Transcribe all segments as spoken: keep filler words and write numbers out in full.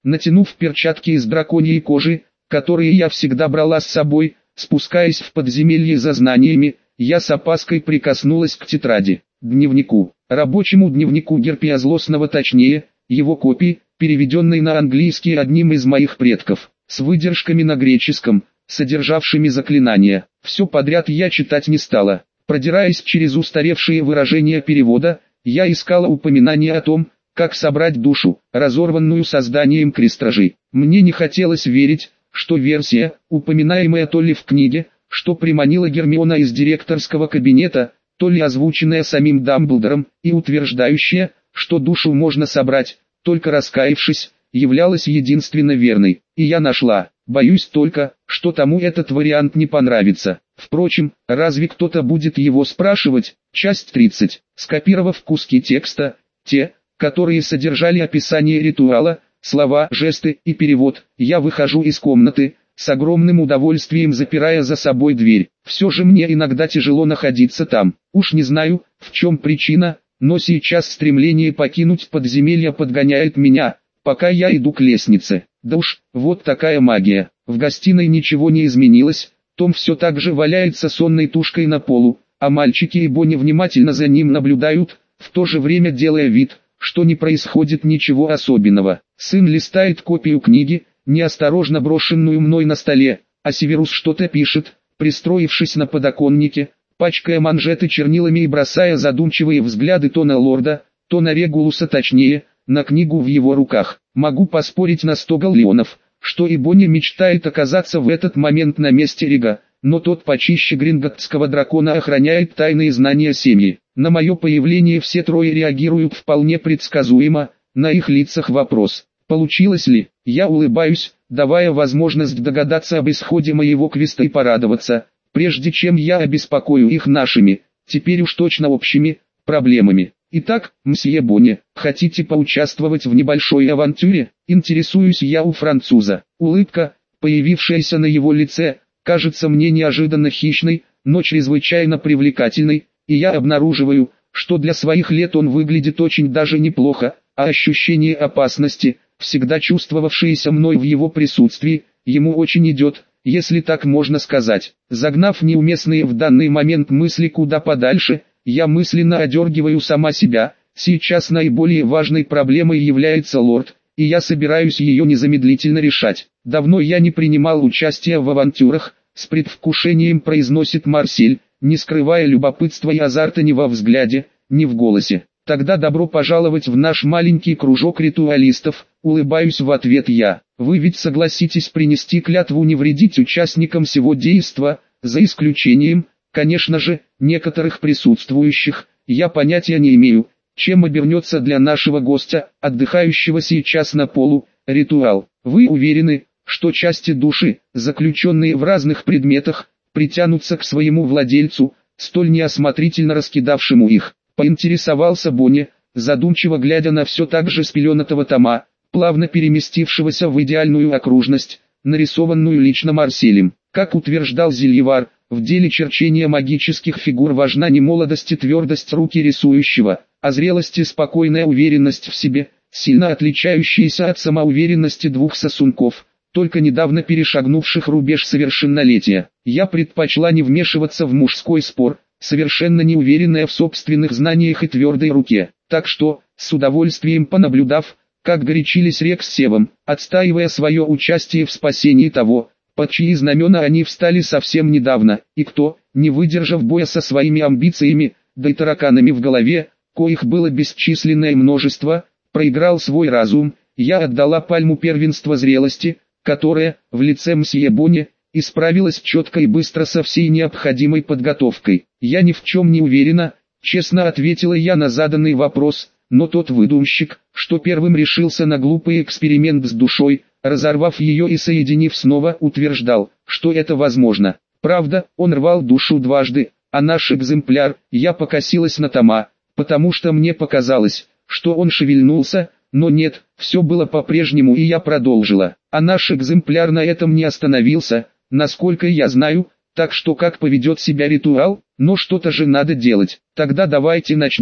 Натянув перчатки из драконьей кожи, которые я всегда брала с собой, спускаясь в подземелье за знаниями, я с опаской прикоснулась к тетради, дневнику, рабочему дневнику Герпия Злостного, точнее, его копии, переведенной на английский одним из моих предков, с выдержками на греческом, содержавшими заклинания. Все подряд я читать не стала. Продираясь через устаревшие выражения перевода, я искала упоминания о том, как собрать душу, разорванную созданием крестражей. Мне не хотелось верить, что версия, упоминаемая то ли в книге, что приманила Гермиона из директорского кабинета, то ли озвученная самим Дамблдором, и утверждающая, что душу можно собрать, только раскаявшись, являлась единственно верной. И я нашла. Боюсь только, что тому этот вариант не понравится. Впрочем, разве кто-то будет его спрашивать? Часть тридцать. Скопировав куски текста, те, которые содержали описание ритуала, слова, жесты и перевод, я выхожу из комнаты, с огромным удовольствием запирая за собой дверь. Все же мне иногда тяжело находиться там. Уж не знаю, в чем причина, но сейчас стремление покинуть подземелье подгоняет меня, пока я иду к лестнице. Да уж, вот такая магия. В гостиной ничего не изменилось, Том все так же валяется сонной тушкой на полу, а мальчики и Бонни внимательно за ним наблюдают, в то же время делая вид, что не происходит ничего особенного. Сын листает копию книги, неосторожно брошенную мной на столе, а Северус что-то пишет, пристроившись на подоконнике, пачкая манжеты чернилами и бросая задумчивые взгляды то на лорда, то на Регулуса, точнее, на книгу в его руках. Могу поспорить на сто галлеонов, что и Бонни мечтает оказаться в этот момент на месте Рига, но тот почище гринготтского дракона охраняет тайные знания семьи. На мое появление все трое реагируют вполне предсказуемо, на их лицах вопрос: получилось ли? Я улыбаюсь, давая возможность догадаться об исходе моего квеста и порадоваться, прежде чем я обеспокою их нашими, теперь уж точно общими, проблемами. Итак, мсье Бонни, хотите поучаствовать в небольшой авантюре? Интересуюсь я у француза. Улыбка, появившаяся на его лице, кажется мне неожиданно хищной, но чрезвычайно привлекательной, и я обнаруживаю, что для своих лет он выглядит очень даже неплохо, а ощущение опасности, всегда чувствовавшееся мной в его присутствии, ему очень идет, если так можно сказать. Загнав неуместные в данный момент мысли куда подальше, я мысленно одергиваю сама себя. Сейчас наиболее важной проблемой является лорд, и я собираюсь ее незамедлительно решать. Давно я не принимал участия в авантюрах, с предвкушением произносит Марсель, не скрывая любопытства и азарта ни во взгляде, ни в голосе. Тогда добро пожаловать в наш маленький кружок ритуалистов, улыбаюсь в ответ я. Вы ведь согласитесь принести клятву не вредить участникам сего действа, за исключением, конечно же, некоторых присутствующих. Я понятия не имею, чем обернется для нашего гостя, отдыхающего сейчас на полу, ритуал. Вы уверены, что части души, заключенные в разных предметах, притянутся к своему владельцу, столь неосмотрительно раскидавшему их? Поинтересовался Бонни, задумчиво глядя на все так же спеленатого Тома, плавно переместившегося в идеальную окружность, нарисованную лично Марселем. Как утверждал Зельевар, в деле черчения магических фигур важна не молодость и твердость руки рисующего, а зрелость и спокойная уверенность в себе, сильно отличающиеся от самоуверенности двух сосунков, только недавно перешагнувших рубеж совершеннолетия. Я предпочла не вмешиваться в мужской спор, совершенно не уверенная в собственных знаниях и твердой руке, так что, с удовольствием понаблюдав, как горячились Рекс с Севом, отстаивая свое участие в спасении того, под чьи знамена они встали совсем недавно, и кто, не выдержав боя со своими амбициями, да и тараканами в голове, коих было бесчисленное множество, проиграл свой разум, я отдала пальму первенства зрелости, которая, в лице мсье Бонни, исправилась четко и быстро со всей необходимой подготовкой. Я ни в чем не уверена, честно ответила я на заданный вопрос, но тот выдумщик, что первым решился на глупый эксперимент с душой, разорвав ее и соединив снова, утверждал, что это возможно. Правда, он рвал душу дважды, а наш экземпляр, я покосилась на Тома, потому что мне показалось, что он шевельнулся, но нет, все было по-прежнему, и я продолжила. А наш экземпляр на этом не остановился, насколько я знаю, так что как поведет себя ритуал, но что-то же надо делать. Тогда давайте начнем.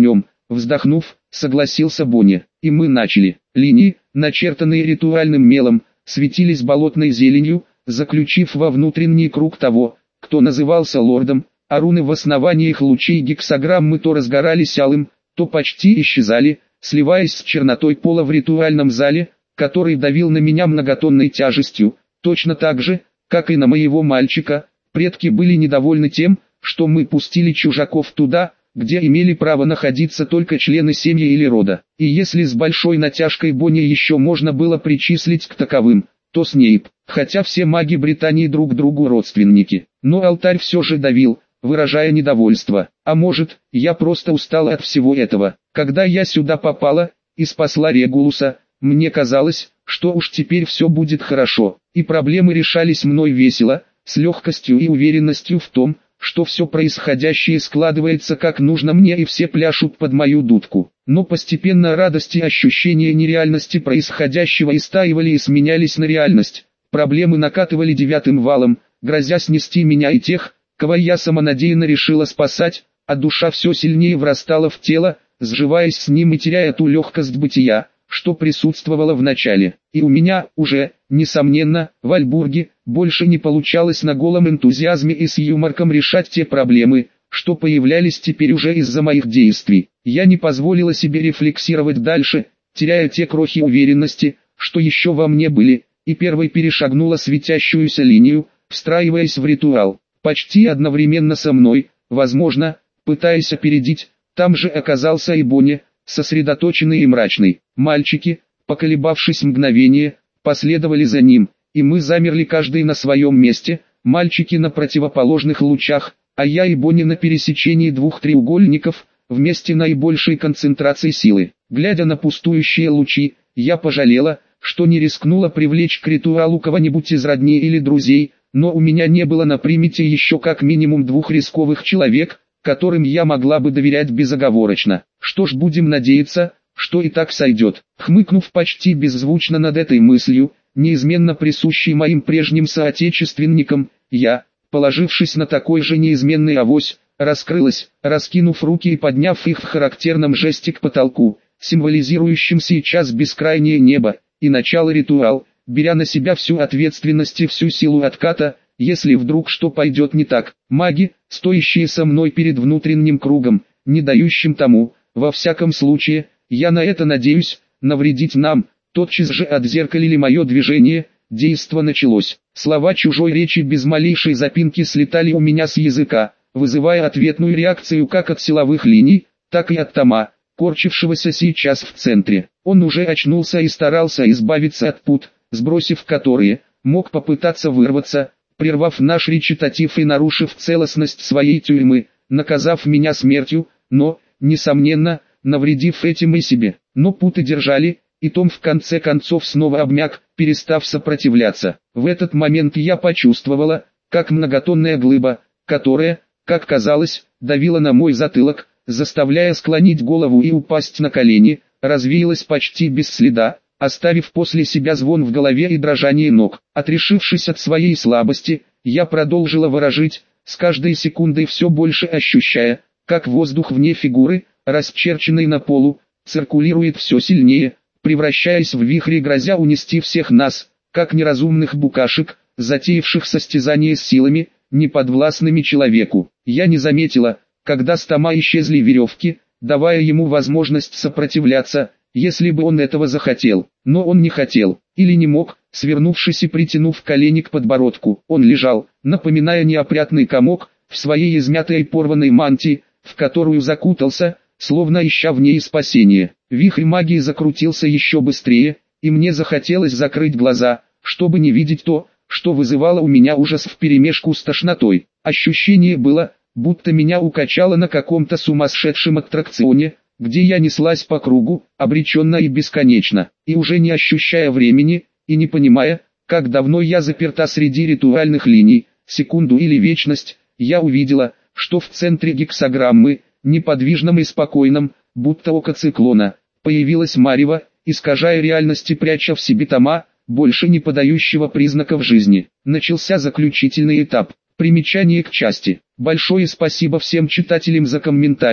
вздохнув, согласился Боня. И мы начали. Линии, начертанные ритуальным мелом, светились болотной зеленью, заключив во внутренний круг того, кто назывался лордом, а руны в основаниях лучей гексаграммы то разгорались алым, то почти исчезали, сливаясь с чернотой пола в ритуальном зале, который давил на меня многотонной тяжестью, точно так же, как и на моего мальчика. Предки были недовольны тем, что мы пустили чужаков туда, где имели право находиться только члены семьи или рода. И если с большой натяжкой Бонни еще можно было причислить к таковым, то Снейп, хотя все маги Британии друг другу родственники. Но алтарь все же давил, выражая недовольство. А может, я просто устал от всего этого. Когда я сюда попала и спасла Регулуса, мне казалось, что уж теперь все будет хорошо, и проблемы решались мной весело, с легкостью и уверенностью в том, что все происходящее складывается как нужно мне и все пляшут под мою дудку. Но постепенно радость и ощущение нереальности происходящего истаивали и сменялись на реальность. Проблемы накатывали девятым валом, грозя снести меня и тех, кого я самонадеянно решила спасать, а душа все сильнее врастала в тело, сживаясь с ним и теряя ту легкость бытия, что присутствовало в начале. И у меня, уже, несомненно, в Альбурге, больше не получалось на голом энтузиазме и с юморком решать те проблемы, что появлялись теперь уже из-за моих действий. Я не позволила себе рефлексировать дальше, теряя те крохи уверенности, что еще во мне были, и первой перешагнула светящуюся линию, встраиваясь в ритуал. Почти одновременно со мной, возможно, пытаясь опередить, там же оказался и Боня, сосредоточенный и мрачный. Мальчики, поколебавшись мгновение, последовали за ним, и мы замерли каждый на своем месте, мальчики на противоположных лучах, а я и Боня на пересечении двух треугольников, в месте наибольшей концентрации силы. Глядя на пустующие лучи, я пожалела, что не рискнула привлечь к ритуалу кого-нибудь из родни или друзей, но у меня не было на примете еще как минимум двух рисковых человек, которым я могла бы доверять безоговорочно. Что ж, будем надеяться, что и так сойдет. Хмыкнув почти беззвучно над этой мыслью, неизменно присущей моим прежним соотечественникам, я, положившись на такой же неизменный авось, раскрылась, раскинув руки и подняв их в характерном жесте к потолку, символизирующим сейчас бескрайнее небо, и начало ритуал, беря на себя всю ответственность и всю силу отката, если вдруг что пойдет не так. Маги, стоящие со мной перед внутренним кругом, не дающим тому, во всяком случае, я на это надеюсь, навредить нам, тотчас же отзеркалили мое движение, действо началось. Слова чужой речи без малейшей запинки слетали у меня с языка, вызывая ответную реакцию как от силовых линий, так и от Тома, корчившегося сейчас в центре. Он уже очнулся и старался избавиться от пут, сбросив которые, мог попытаться вырваться, прервав наш речитатив и нарушив целостность своей тюрьмы, наказав меня смертью, но, несомненно, навредив этим и себе. Но путы держали, и Том в конце концов снова обмяк, перестав сопротивляться. В этот момент я почувствовала, как многотонная глыба, которая, как казалось, давила на мой затылок, заставляя склонить голову и упасть на колени, развеялась почти без следа, оставив после себя звон в голове и дрожание ног. Отрешившись от своей слабости, я продолжила ворожить, с каждой секундой все больше ощущая, как воздух вне фигуры, расчерченный на полу, циркулирует все сильнее, превращаясь в вихри, грозя унести всех нас, как неразумных букашек, затеявших состязание с силами, неподвластными человеку. Я не заметила, когда с Тома исчезли веревки, давая ему возможность сопротивляться, если бы он этого захотел. Но он не хотел, или не мог, свернувшись и притянув колени к подбородку. Он лежал, напоминая неопрятный комок, в своей измятой и порванной мантии, в которую закутался, словно ища в ней спасения. Вихрь магии закрутился еще быстрее, и мне захотелось закрыть глаза, чтобы не видеть то, что вызывало у меня ужас вперемешку с тошнотой. Ощущение было, будто меня укачало на каком-то сумасшедшем аттракционе, где я неслась по кругу, обреченно и бесконечно, и уже не ощущая времени, и не понимая, как давно я заперта среди ритуальных линий, секунду или вечность, я увидела, что в центре гексаграммы, неподвижном и спокойном, будто око циклона, появилась марево, искажая реальность и пряча в себе Тома, больше не подающего признаков жизни. Начался заключительный этап. Примечание к части. Большое спасибо всем читателям за комментарии,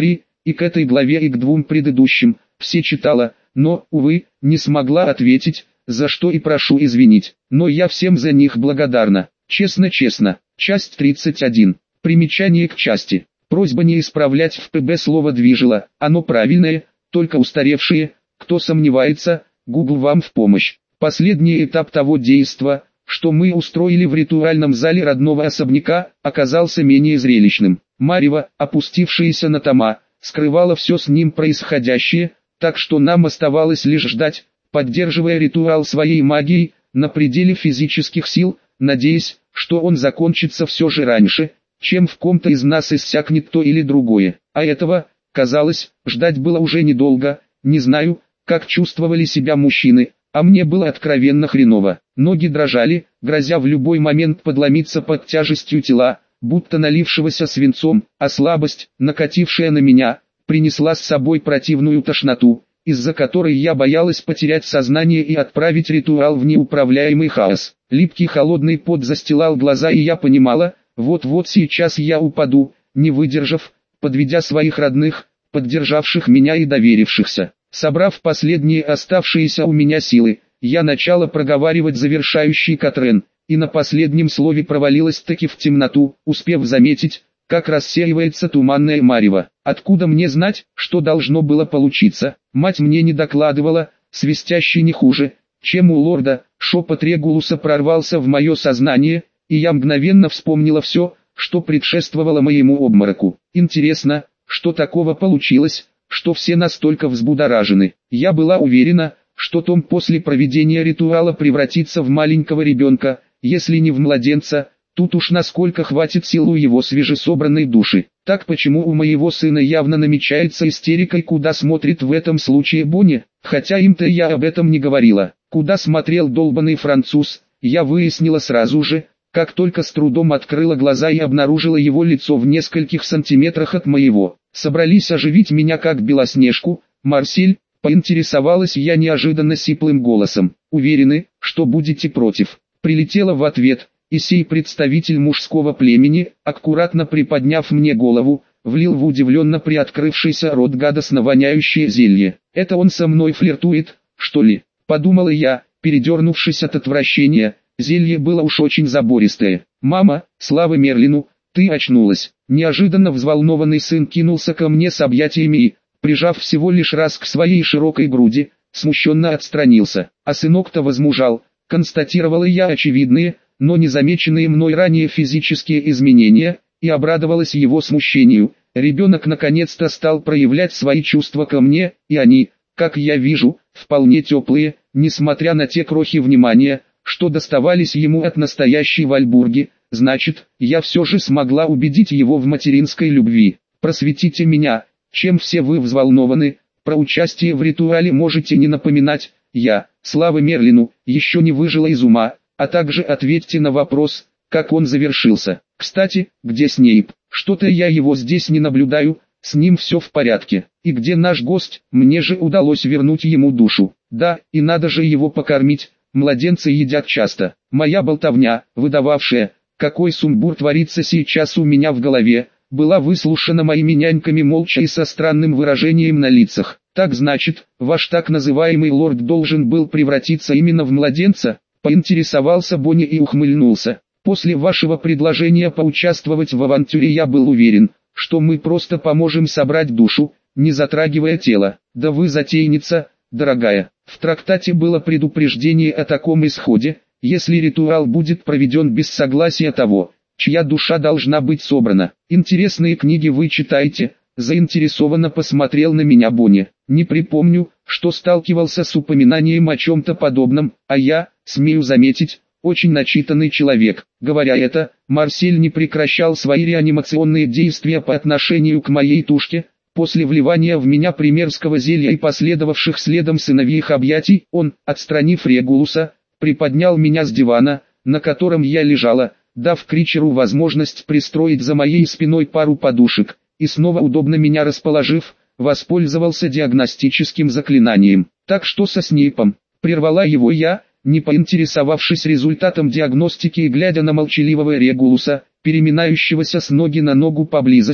и к этой главе, и к двум предыдущим, все читала, но, увы, не смогла ответить, за что и прошу извинить, но я всем за них благодарна. Честно-честно. Часть тридцать один. Примечание к части. Просьба не исправлять в ПБ слово «движило», оно правильное, только устаревшее, кто сомневается, Google вам в помощь. Последний этап того действа, что мы устроили в ритуальном зале родного особняка, оказался менее зрелищным. Марево, опустившееся на тома, скрывало все с ним происходящее, так что нам оставалось лишь ждать, поддерживая ритуал своей магией, на пределе физических сил, надеясь, что он закончится все же раньше, чем в ком-то из нас иссякнет то или другое. А этого, казалось, ждать было уже недолго. Не знаю, как чувствовали себя мужчины, а мне было откровенно хреново. Ноги дрожали, грозя в любой момент подломиться под тяжестью тела, будто налившегося свинцом, а слабость, накатившая на меня, принесла с собой противную тошноту, из-за которой я боялась потерять сознание и отправить ритуал в неуправляемый хаос. Липкий холодный пот застилал глаза, и я понимала, вот-вот сейчас я упаду, не выдержав, подведя своих родных, поддержавших меня и доверившихся. Собрав последние оставшиеся у меня силы, я начала проговаривать завершающий Катрен, и на последнем слове провалилась таки в темноту, успев заметить, как рассеивается туманное марево. Откуда мне знать, что должно было получиться? Мать мне не докладывала, свистящий не хуже, чем у лорда. Шепот Регулуса прорвался в мое сознание, и я мгновенно вспомнила все, что предшествовало моему обмороку. Интересно, что такого получилось, что все настолько взбудоражены. Я была уверена, что Том после проведения ритуала превратится в маленького ребенка, если не в младенца. Тут уж насколько хватит сил у его свежесобранной души. Так почему у моего сына явно намечается истерика, и куда смотрит в этом случае Бонни, хотя им-то я об этом не говорила. Куда смотрел долбанный француз, я выяснила сразу же, как только с трудом открыла глаза и обнаружила его лицо в нескольких сантиметрах от моего. Собрались оживить меня как Белоснежку, Марсель, поинтересовалась я неожиданно сиплым голосом. Уверены, что будете против? Прилетела в ответ. И сей представитель мужского племени, аккуратно приподняв мне голову, влил в удивленно приоткрывшийся рот гадостно воняющее зелье. Это он со мной флиртует, что ли? Подумала я, передернувшись от отвращения. Зелье было уж очень забористое. «Мама, слава Мерлину, ты очнулась!» Неожиданно взволнованный сын кинулся ко мне с объятиями и, прижав всего лишь раз к своей широкой груди, смущенно отстранился. А сынок-то возмужал, констатировала я очевидные, но незамеченные мной ранее физические изменения, и обрадовалась его смущению. Ребенок наконец-то стал проявлять свои чувства ко мне, и они, как я вижу, вполне теплые, несмотря на те крохи внимания, что доставались ему от настоящей Вальбурги. Значит, я все же смогла убедить его в материнской любви. Просветите меня, чем все вы взволнованы, про участие в ритуале можете не напоминать. Я, слава Мерлину, еще не выжила из ума. А также ответьте на вопрос, как он завершился. Кстати, где Снейп? Что-то я его здесь не наблюдаю, с ним все в порядке. И где наш гость? Мне же удалось вернуть ему душу. Да, и надо же его покормить, младенцы едят часто. Моя болтовня, выдававшая, какой сумбур творится сейчас у меня в голове, была выслушана моими няньками молча и со странным выражением на лицах. Так значит, ваш так называемый лорд должен был превратиться именно в младенца? Поинтересовался Бонни и ухмыльнулся. После вашего предложения поучаствовать в авантюре я был уверен, что мы просто поможем собрать душу, не затрагивая тело. Да вы затейница, дорогая. В трактате было предупреждение о таком исходе, если ритуал будет проведен без согласия того, чья душа должна быть собрана. Интересные книги вы читаете? Заинтересованно посмотрел на меня Бонни. Не припомню, что сталкивался с упоминанием о чем-то подобном, а я, смею заметить, очень начитанный человек. Говоря это, Марсель не прекращал свои реанимационные действия по отношению к моей тушке. После вливания в меня примерского зелья и последовавших следом сыновьих объятий, он, отстранив Регулуса, приподнял меня с дивана, на котором я лежала, дав Кричеру возможность пристроить за моей спиной пару подушек, и снова удобно меня расположив, воспользовался диагностическим заклинанием. Так что со Снейпом? Прервала его я, не поинтересовавшись результатом диагностики и глядя на молчаливого Регулуса, переминающегося с ноги на ногу поблизости.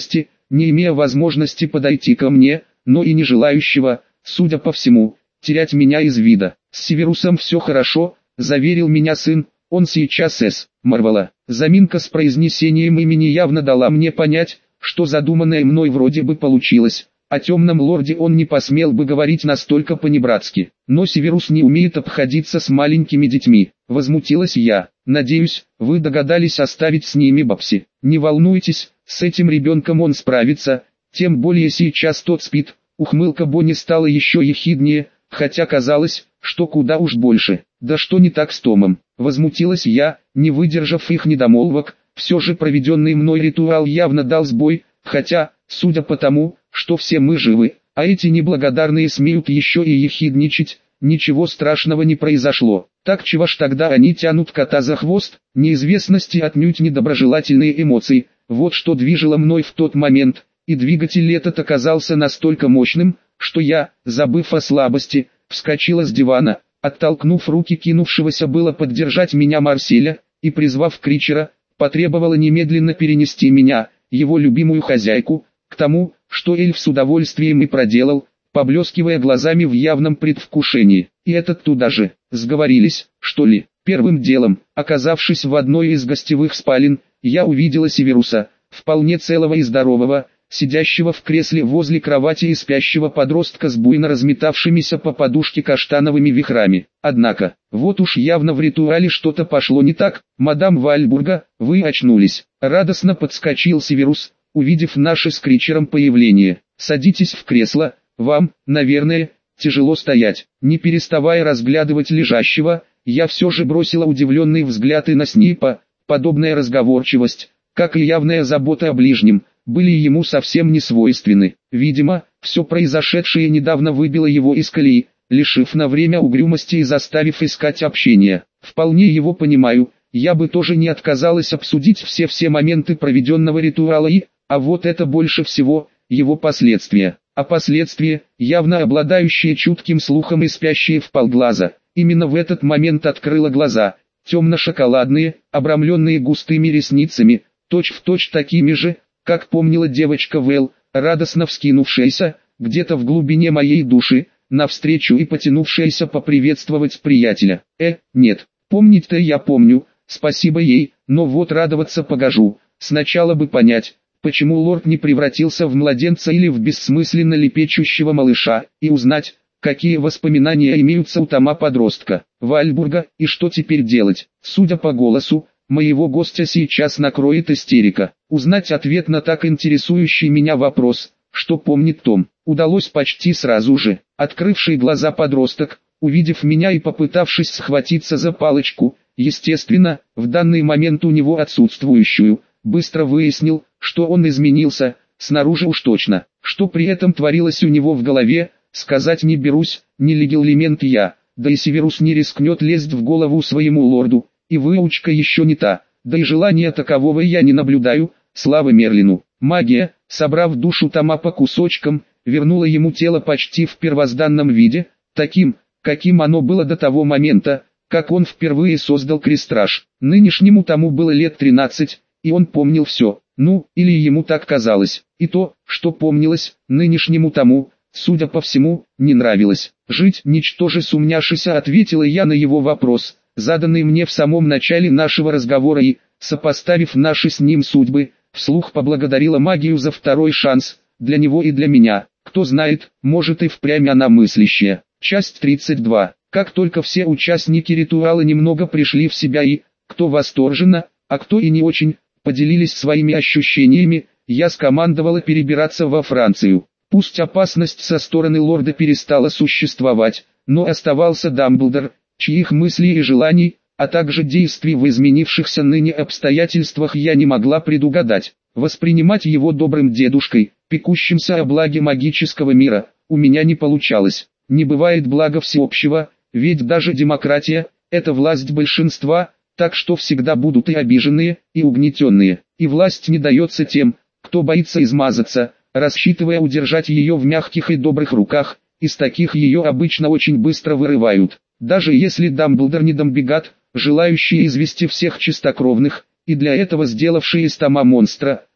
не имея возможности подойти ко мне, но и не желающего, судя по всему, терять меня из вида. «С Северусом все хорошо», — заверил меня сын, — «он сейчас с Марвела». Заминка с произнесением имени явно дала мне понять, что задуманное мной вроде бы получилось. О темном лорде он не посмел бы говорить настолько понебратски. «Но Северус не умеет обходиться с маленькими детьми», — возмутилась я. «Надеюсь, вы догадались оставить с ними Бабси. Не волнуйтесь, с этим ребенком он справится, тем более сейчас тот спит». Ухмылка Бонни стала еще ехиднее, хотя казалось, что куда уж больше. «Да что не так с Томом?» — возмутилась я, не выдержав их недомолвок. Все же проведенный мной ритуал явно дал сбой, хотя, судя по тому, что все мы живы, а эти неблагодарные смеют еще и ехидничать, ничего страшного не произошло. Так чего ж тогда они тянут кота за хвост? Неизвестности отнюдь недоброжелательные эмоции, вот что движило мной в тот момент, и двигатель этот оказался настолько мощным, что я, забыв о слабости, вскочила с дивана, оттолкнув руки кинувшегося было поддержать меня Марселя, и призвав Кричера, потребовала немедленно перенести меня, его любимую хозяйку, к тому, что эльф с удовольствием и проделал, поблескивая глазами в явном предвкушении. И этот туда же. Сговорились, что ли? Первым делом, оказавшись в одной из гостевых спален, я увидела Северуса, вполне целого и здорового, сидящего в кресле возле кровати и спящего подростка с буйно разметавшимися по подушке каштановыми вихрами. Однако, вот уж явно в ритуале что-то пошло не так. «Мадам Вальбурга, вы очнулись!» Радостно подскочил Северус, увидев наше с Кричером появление. «Садитесь в кресло, вам, наверное, тяжело стоять». Не переставая разглядывать лежащего, я все же бросила удивленный взгляд и на Снипа. Подобная разговорчивость, как и явная забота о ближнем, были ему совсем не свойственны. Видимо, все произошедшее недавно выбило его из колеи, лишив на время угрюмости и заставив искать общения. Вполне его понимаю, я бы тоже не отказалась обсудить все-все моменты проведенного ритуала и, а вот это больше всего, его последствия. А последствия, явно обладающие чутким слухом и спящие вполглаза, именно в этот момент открыла глаза, темно-шоколадные, обрамленные густыми ресницами, точь-в-точь такими же, как помнила девочка Вэл, радостно вскинувшаяся, где-то в глубине моей души, навстречу и потянувшаяся поприветствовать приятеля. Э, нет, помнить-то я помню, спасибо ей, но вот радоваться погожу. Сначала бы понять, почему лорд не превратился в младенца или в бессмысленно лепечущего малыша, и узнать, какие воспоминания имеются у Тома подростка, Вальбурга, и что теперь делать. Судя по голосу, моего гостя сейчас накроет истерика. Узнать ответ на так интересующий меня вопрос, что помнит Том, удалось почти сразу же. Открывший глаза подросток, увидев меня и попытавшись схватиться за палочку, естественно, в данный момент у него отсутствующую, быстро выяснил, что он изменился, снаружи уж точно. Что при этом творилось у него в голове, сказать не берусь, не легилимент я, да и Северус не рискнет лезть в голову своему лорду, и выучка еще не та, да и желания такового я не наблюдаю, слава Мерлину. Магия, собрав душу Тома по кусочкам, вернула ему тело почти в первозданном виде, таким, каким оно было до того момента, как он впервые создал крестраж. Нынешнему Тому было лет тринадцать, и он помнил все, ну, или ему так казалось, и то, что помнилось, нынешнему Тому, судя по всему, не нравилось. «Жить, ничтоже сумняшися», ответила я на его вопрос, заданный мне в самом начале нашего разговора и, сопоставив наши с ним судьбы, вслух поблагодарила магию за второй шанс, для него и для меня. Кто знает, может и впрямь она мыслящая. Часть тридцать два. Как только все участники ритуала немного пришли в себя и, кто восторженно, а кто и не очень, поделились своими ощущениями, я скомандовала перебираться во Францию. Пусть опасность со стороны лорда перестала существовать, но оставался Дамблдор, чьих мыслей и желаний, а также действий в изменившихся ныне обстоятельствах я не могла предугадать. Воспринимать его добрым дедушкой, пекущимся о благе магического мира, у меня не получалось. Не бывает блага всеобщего, ведь даже демократия – это власть большинства, так что всегда будут и обиженные, и угнетенные. И власть не дается тем, кто боится измазаться, рассчитывая удержать ее в мягких и добрых руках, из таких ее обычно очень быстро вырывают. Даже если Дамблдор не Дамбигат, желающий извести всех чистокровных, и для этого сделавший из Тома монстра,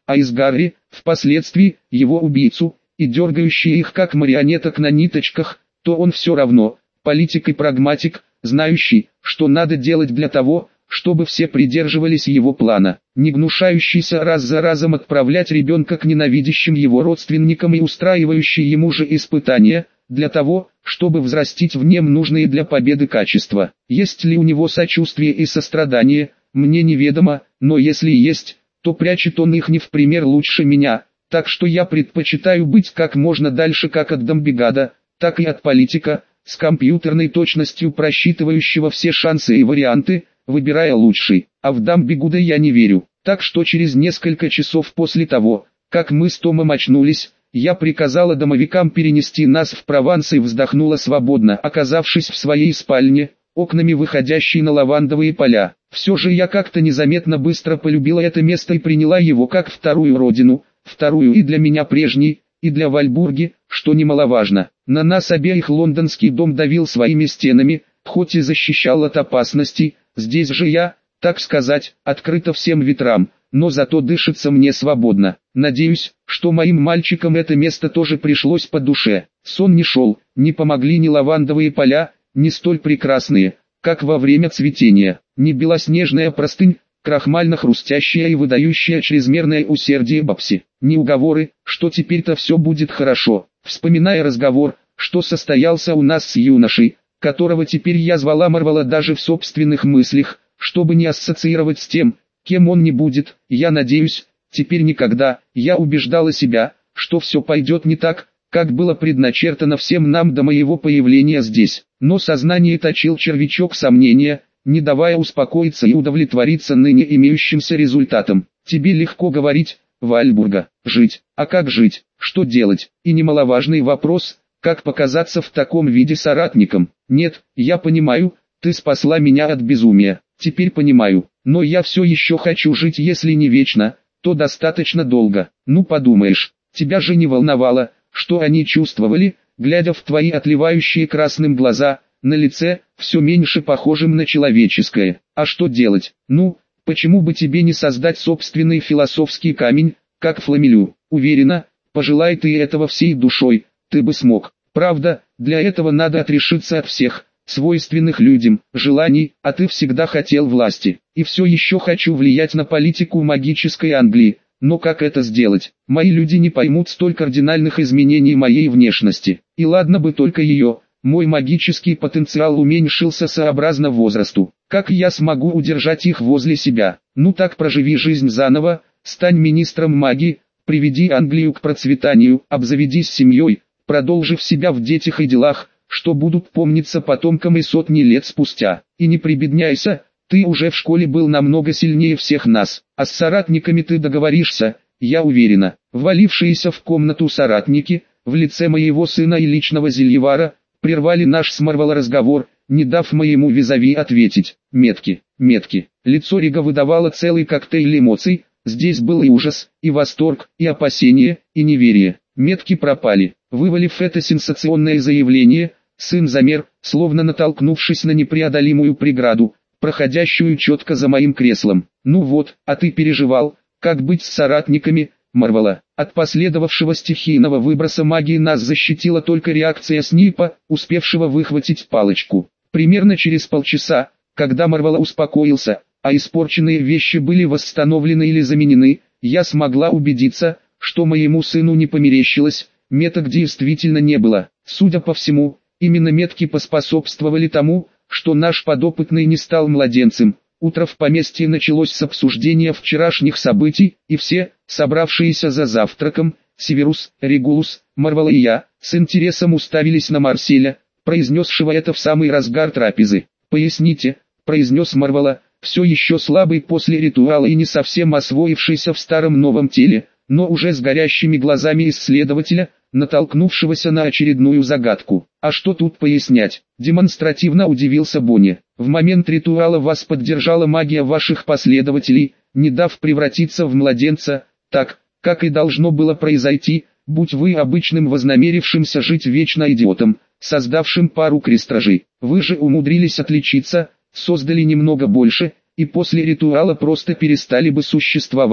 а из Гарри, впоследствии, его убийцу, и дергающие их как марионеток на ниточках, то он все равно, политик и прагматик, знающий, что надо делать для того, чтобы все придерживались его плана, не гнушающийся раз за разом отправлять ребенка к ненавидящим его родственникам и устраивающий ему же испытания, для того, чтобы взрастить в нем нужные для победы качества. Есть ли у него сочувствие и сострадание, мне неведомо, но если есть, то прячет он их не в пример лучше меня, так что я предпочитаю быть как можно дальше как от Дамбигада, так и от политика, с компьютерной точностью просчитывающего все шансы и варианты, выбирая лучший, а в Дамбигуда я не верю. Так что через несколько часов после того, как мы с Томом очнулись, я приказала домовикам перенести нас в Прованс и вздохнула свободно, оказавшись в своей спальне, окнами выходящей на лавандовые поля. Все же я как-то незаметно быстро полюбила это место и приняла его как вторую родину, вторую и для меня прежней, и для Вальбурги, что немаловажно. На нас обеих лондонский дом давил своими стенами, хоть и защищал от опасностей. Здесь же я, так сказать, открыта всем ветрам, но зато дышится мне свободно. Надеюсь, что моим мальчикам это место тоже пришлось по душе. Сон не шел, не помогли ни лавандовые поля, ни столь прекрасные, как во время цветения, ни белоснежная простынь, крахмально-хрустящая и выдающая чрезмерное усердие Бабси, ни уговоры, что теперь-то все будет хорошо. Вспоминая разговор, что состоялся у нас с юношей, которого теперь я звала Марвела даже в собственных мыслях, чтобы не ассоциировать с тем, кем он не будет, я надеюсь, теперь никогда, я убеждала себя, что все пойдет не так, как было предначертано всем нам до моего появления здесь. Но сознание точил червячок сомнения, не давая успокоиться и удовлетвориться ныне имеющимся результатом. Тебе легко говорить, Вальбурга, жить, а как жить, что делать, и немаловажный вопрос, как показаться в таком виде соратником. Нет, я понимаю, ты спасла меня от безумия, теперь понимаю, но я все еще хочу жить, если не вечно, то достаточно долго. Ну подумаешь, тебя же не волновало, что они чувствовали, глядя в твои отливающие красным глаза, на лице, все меньше похожим на человеческое. А что делать? Ну, почему бы тебе не создать собственный философский камень, как Фламелю? Уверена, пожелай ты этого всей душой, ты бы смог. Правда, для этого надо отрешиться от всех, свойственных людям, желаний, а ты всегда хотел власти. И все еще хочу влиять на политику магической Англии. Но как это сделать? Мои люди не поймут столь кардинальных изменений моей внешности. И ладно бы только ее, мой магический потенциал уменьшился сообразно возрасту. Как я смогу удержать их возле себя? Ну так проживи жизнь заново, стань министром магии, приведи Англию к процветанию, обзаведись семьей, продолжив себя в детях и делах, что будут помниться потомкам и сотни лет спустя. И не прибедняйся, ты уже в школе был намного сильнее всех нас, а с соратниками ты договоришься, я уверена. Ввалившиеся в комнату соратники, в лице моего сына и личного зельевара, прервали наш с Марвел разговор, не дав моему визави ответить. Метки, метки. Лицо Рига выдавало целый коктейль эмоций, здесь был и ужас, и восторг, и опасение, и неверие. Метки пропали. Вывалив это сенсационное заявление, сын замер, словно натолкнувшись на непреодолимую преграду, проходящую четко за моим креслом. Ну вот, а ты переживал, как быть с соратниками, Марвела. От последовавшего стихийного выброса магии нас защитила только реакция Снипа, успевшего выхватить палочку. Примерно через полчаса, когда Марвела успокоился, а испорченные вещи были восстановлены или заменены, я смогла убедиться, что моему сыну не померещилось, меток действительно не было. Судя по всему, именно метки поспособствовали тому, что наш подопытный не стал младенцем. Утро в поместье началось с обсуждения вчерашних событий, и все, собравшиеся за завтраком, Северус, Регулус, Марвел и я, с интересом уставились на Марселя, произнесшего это в самый разгар трапезы. «Поясните», — произнес Марвела, все еще слабый после ритуала и не совсем освоившийся в старом новом теле, но уже с горящими глазами исследователя, натолкнувшегося на очередную загадку. «А что тут пояснять?» — демонстративно удивился Бонни. «В момент ритуала вас поддержала магия ваших последователей, не дав превратиться в младенца, так, как и должно было произойти, будь вы обычным вознамерившимся жить вечно идиотом, создавшим пару крестражей. Вы же умудрились отличиться, создали немного больше, и после ритуала просто перестали бы существовать.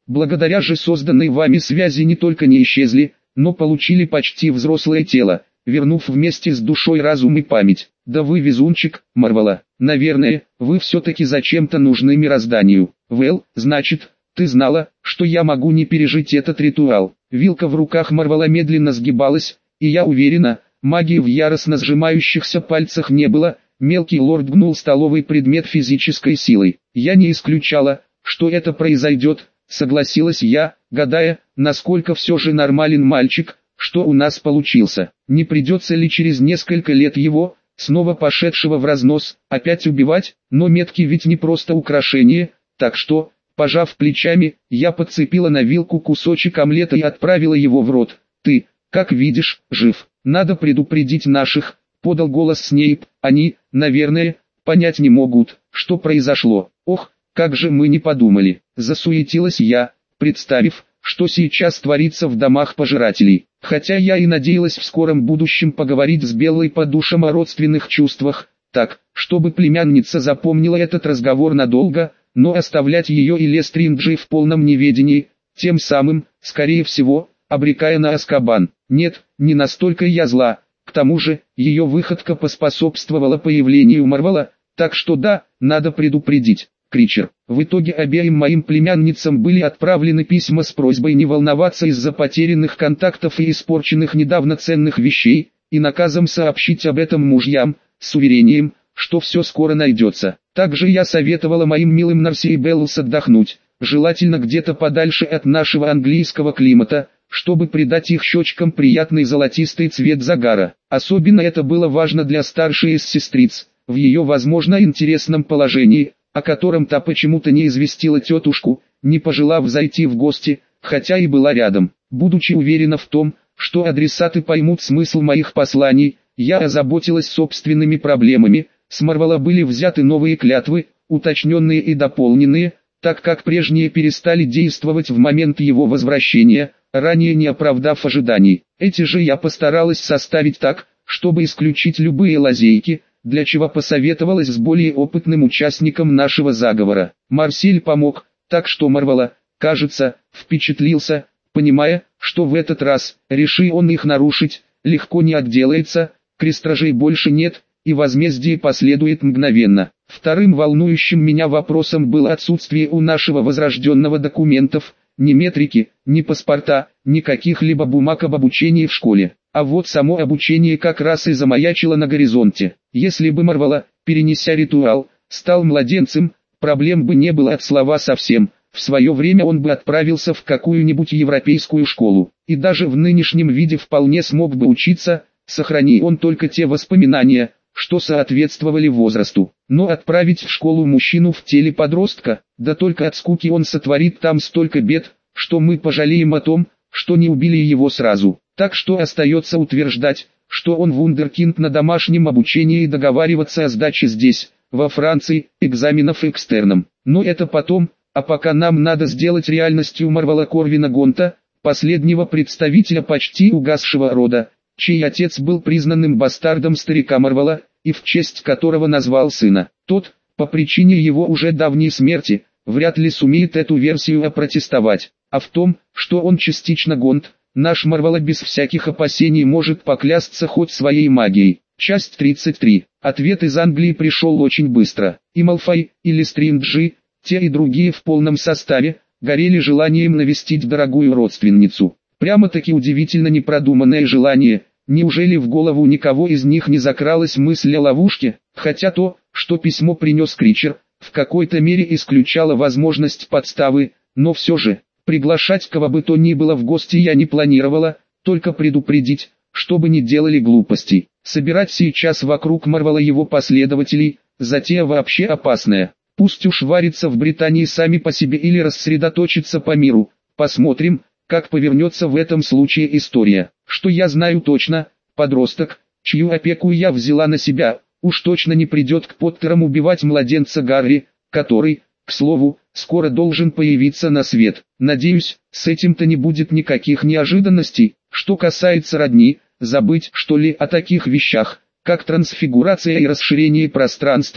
Благодаря же созданной вами связи не только не исчезли, но получили почти взрослое тело, вернув вместе с душой разум и память. Да вы везунчик, Марвела. Наверное, вы все-таки зачем-то нужны мирозданию. Вэл, значит, ты знала, что я могу не пережить этот ритуал. Вилка в руках Марвела медленно сгибалась, и я уверена, магии в яростно сжимающихся пальцах не было. Мелкий лорд гнул столовый предмет физической силой. Я не исключала, что это произойдет, согласилась я, гадая, насколько все же нормален мальчик, что у нас получился. Не придется ли через несколько лет его, снова пошедшего в разнос, опять убивать? Но метки ведь не просто украшение, так что, пожав плечами, я подцепила на вилку кусочек омлета и отправила его в рот. Ты, как видишь, жив. Надо предупредить наших, подал голос Снейп. Они, наверное, понять не могут, что произошло. Ох, как же мы не подумали. Засуетилась я, представив, что сейчас творится в домах пожирателей. Хотя я и надеялась в скором будущем поговорить с Беллой по душам о родственных чувствах, так, чтобы племянница запомнила этот разговор надолго, но оставлять ее и Лестринджи в полном неведении, тем самым, скорее всего, обрекая на Азкабан. Нет, не настолько я зла. К тому же, ее выходка поспособствовала появлению Марвела, так что да, надо предупредить. Кричер. В итоге обеим моим племянницам были отправлены письма с просьбой не волноваться из-за потерянных контактов и испорченных недавно ценных вещей, и наказом сообщить об этом мужьям, с уверением, что все скоро найдется. Также я советовала моим милым Нарси и Беллус отдохнуть, желательно где-то подальше от нашего английского климата, чтобы придать их щечкам приятный золотистый цвет загара. Особенно это было важно для старшей из сестриц, в ее возможно интересном положении, о котором та почему-то не известила тетушку, не пожелав зайти в гости, хотя и была рядом. Будучи уверена в том, что адресаты поймут смысл моих посланий, я озаботилась собственными проблемами. С Марвела были взяты новые клятвы, уточненные и дополненные, так как прежние перестали действовать в момент его возвращения, ранее не оправдав ожиданий. Эти же я постаралась составить так, чтобы исключить любые лазейки, для чего посоветовалась с более опытным участником нашего заговора. Марсель помог, так что Марвела, кажется, впечатлился, понимая, что в этот раз, реши он их нарушить, легко не отделается, крестражей больше нет, и возмездие последует мгновенно. Вторым волнующим меня вопросом было отсутствие у нашего возрожденного документов, ни метрики, ни паспорта, ни каких-либо бумаг об обучении в школе. А вот само обучение как раз и замаячило на горизонте. Если бы Марвела, перенеся ритуал, стал младенцем, проблем бы не было от слова совсем. В свое время он бы отправился в какую-нибудь европейскую школу, и даже в нынешнем виде вполне смог бы учиться, сохрани он только те воспоминания, что соответствовали возрасту. Но отправить в школу мужчину в теле подростка, да только от скуки он сотворит там столько бед, что мы пожалеем о том, что не убили его сразу. Так что остается утверждать, что он вундеркинд на домашнем обучении и договариваться о сдаче здесь, во Франции, экзаменов экстерном. Но это потом, а пока нам надо сделать реальностью Марвела Корвина Гонта, последнего представителя почти угасшего рода, чей отец был признанным бастардом старика Марвела, и в честь которого назвал сына. Тот, по причине его уже давней смерти, вряд ли сумеет эту версию опротестовать. А в том, что он частично Гонт, наш Марвела без всяких опасений может поклясться хоть своей магией. Часть тридцать три. Ответ из Англии пришел очень быстро. И Малфой, и Лестринджи, те и другие в полном составе, горели желанием навестить дорогую родственницу. Прямо-таки удивительно непродуманное желание. Неужели в голову никого из них не закралась мысль о ловушке? Хотя то, что письмо принес Кричер, в какой-то мере исключало возможность подставы, но все же, приглашать кого бы то ни было в гости я не планировала, только предупредить, чтобы не делали глупостей. Собирать сейчас вокруг Марвела его последователей, затея вообще опасная. Пусть уж варится в Британии сами по себе или рассредоточится по миру, посмотрим, как повернется в этом случае история. Что я знаю точно, подросток, чью опеку я взяла на себя, уж точно не придет к Поттерам убивать младенца Гарри, который, к слову, скоро должен появиться на свет. Надеюсь, с этим-то не будет никаких неожиданностей. Что касается родни, забыть, что ли, о таких вещах, как трансфигурация и расширение пространства,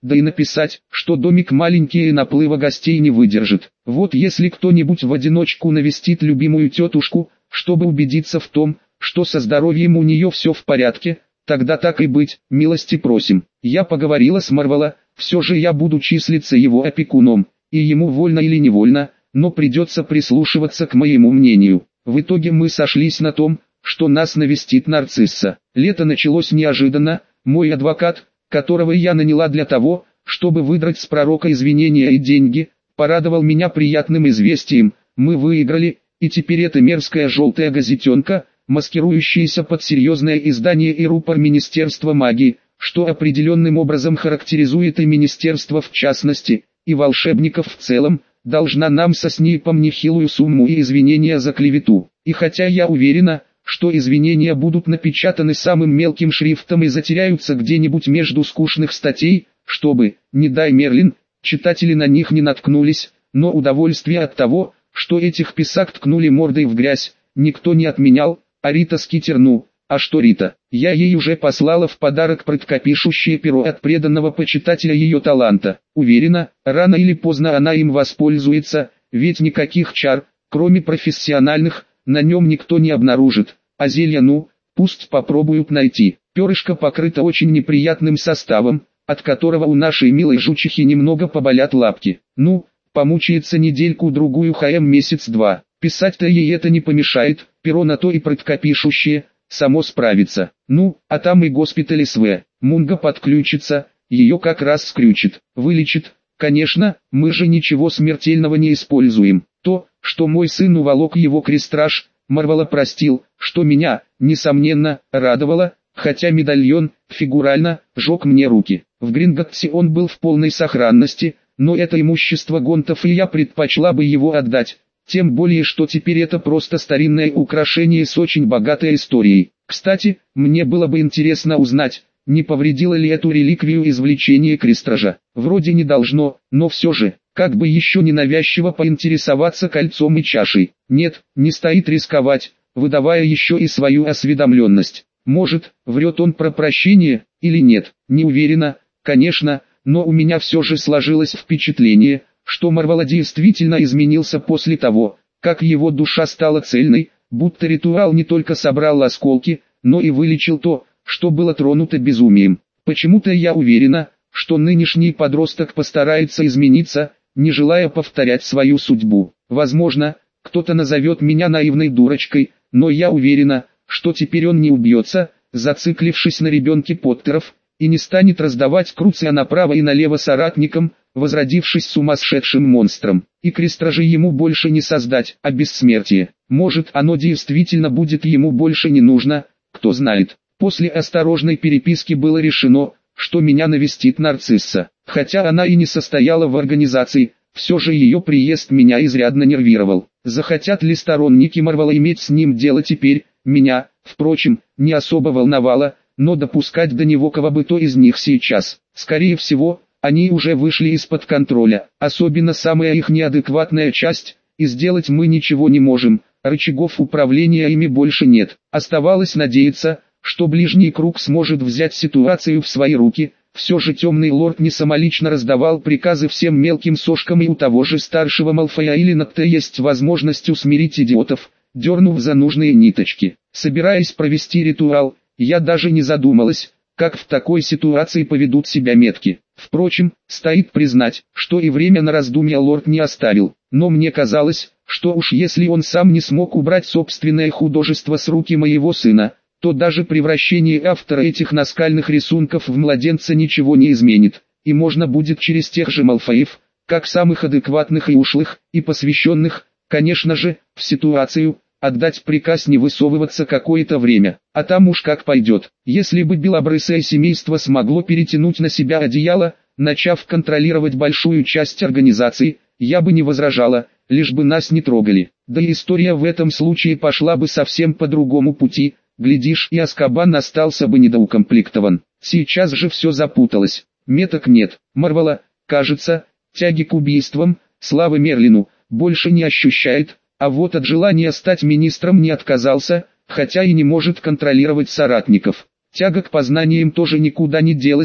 да и написать, что домик маленький и наплыва гостей не выдержит. Вот если кто-нибудь в одиночку навестит любимую тетушку, чтобы убедиться в том, что со здоровьем у нее все в порядке, тогда так и быть, милости просим. Я поговорила с Марвело, все же я буду числиться его опекуном, и ему вольно или невольно, но придется прислушиваться к моему мнению. В итоге мы сошлись на том, что нас навестит Нарцисса. Лето началось неожиданно, мой адвокат, которого я наняла для того, чтобы выдрать с пророка извинения и деньги, порадовал меня приятным известием: мы выиграли, и теперь эта мерзкая желтая газетенка, маскирующаяся под серьезное издание и рупор Министерства магии, что определенным образом характеризует и министерство в частности, и волшебников в целом, должна нам со Снейпом нехилую сумму и извинения за клевету. И хотя я уверена, что извинения будут напечатаны самым мелким шрифтом и затеряются где-нибудь между скучных статей, чтобы, не дай Мерлин, читатели на них не наткнулись, но удовольствие от того, что этих писак ткнули мордой в грязь, никто не отменял, а Рита Скитер ну, а что Рита? Я ей уже послала в подарок прыткопишущее перо от преданного почитателя ее таланта. Уверена, рано или поздно она им воспользуется, ведь никаких чар, кроме профессиональных, на нем никто не обнаружит, а зелья ну, пусть попробуют найти. Перышко покрыто очень неприятным составом, от которого у нашей милой жучихи немного поболят лапки. Ну, помучается недельку-другую ХМ месяц-два. Писать-то ей это не помешает, перо на то и прыткопишущее, само справится. Ну, а там и госпиталь СВ. Мунга подключится, ее как раз скрючит, вылечит. Конечно, мы же ничего смертельного не используем. То, что мой сын уволок его крестраж, Марвело простил, что меня, несомненно, радовало, хотя медальон, фигурально, жег мне руки. В Гринготте он был в полной сохранности, но это имущество гонтов, и я предпочла бы его отдать. Тем более, что теперь это просто старинное украшение с очень богатой историей. Кстати, мне было бы интересно узнать, не повредило ли эту реликвию извлечение крестража. Вроде не должно, но все же, как бы еще ненавязчиво поинтересоваться кольцом и чашей. Нет, не стоит рисковать, выдавая еще и свою осведомленность. Может, врет он про прощение, или нет, не уверена, конечно, но у меня все же сложилось впечатление, что Марвело действительно изменился после того, как его душа стала цельной, будто ритуал не только собрал осколки, но и вылечил то, что было тронуто безумием. Почему-то я уверена, что нынешний подросток постарается измениться, не желая повторять свою судьбу. Возможно, кто-то назовет меня наивной дурочкой, но я уверена, что теперь он не убьется, зациклившись на ребенке Поттеров, и не станет раздавать круция направо и налево соратникам, возродившись сумасшедшим монстром. И крестражи ему больше не создать, а бессмертие. Может, оно действительно будет ему больше не нужно, кто знает. После осторожной переписки было решено, что меня навестит Нарцисса. Хотя она и не состояла в организации, все же ее приезд меня изрядно нервировал. Захотят ли сторонники Марвела иметь с ним дело теперь, меня, впрочем, не особо волновало, но допускать до него кого бы то из них сейчас. Скорее всего, они уже вышли из-под контроля, особенно самая их неадекватная часть, и сделать мы ничего не можем, рычагов управления ими больше нет. Оставалось надеяться, что ближний круг сможет взять ситуацию в свои руки. Все же темный лорд не самолично раздавал приказы всем мелким сошкам, и у того же старшего Малфоя или Нокта есть возможность усмирить идиотов, дернув за нужные ниточки. Собираясь провести ритуал, я даже не задумалась, как в такой ситуации поведут себя метки. Впрочем, стоит признать, что и время на раздумья лорд не оставил, но мне казалось, что уж если он сам не смог убрать собственное художество с руки моего сына, то даже превращение автора этих наскальных рисунков в младенца ничего не изменит, и можно будет через тех же Малфоев, как самых адекватных и ушлых, и посвященных, конечно же, в ситуацию, отдать приказ не высовываться какое-то время, а там уж как пойдет. Если бы белобрысое семейство смогло перетянуть на себя одеяло, начав контролировать большую часть организации, я бы не возражала, лишь бы нас не трогали. Да и история в этом случае пошла бы совсем по другому пути. Глядишь, и Азкабан остался бы недоукомплектован. Сейчас же все запуталось. Меток нет. Марвело, кажется, тяги к убийствам, славы Мерлину, больше не ощущает, а вот от желания стать министром не отказался, хотя и не может контролировать соратников. Тяга к познаниям тоже никуда не делась,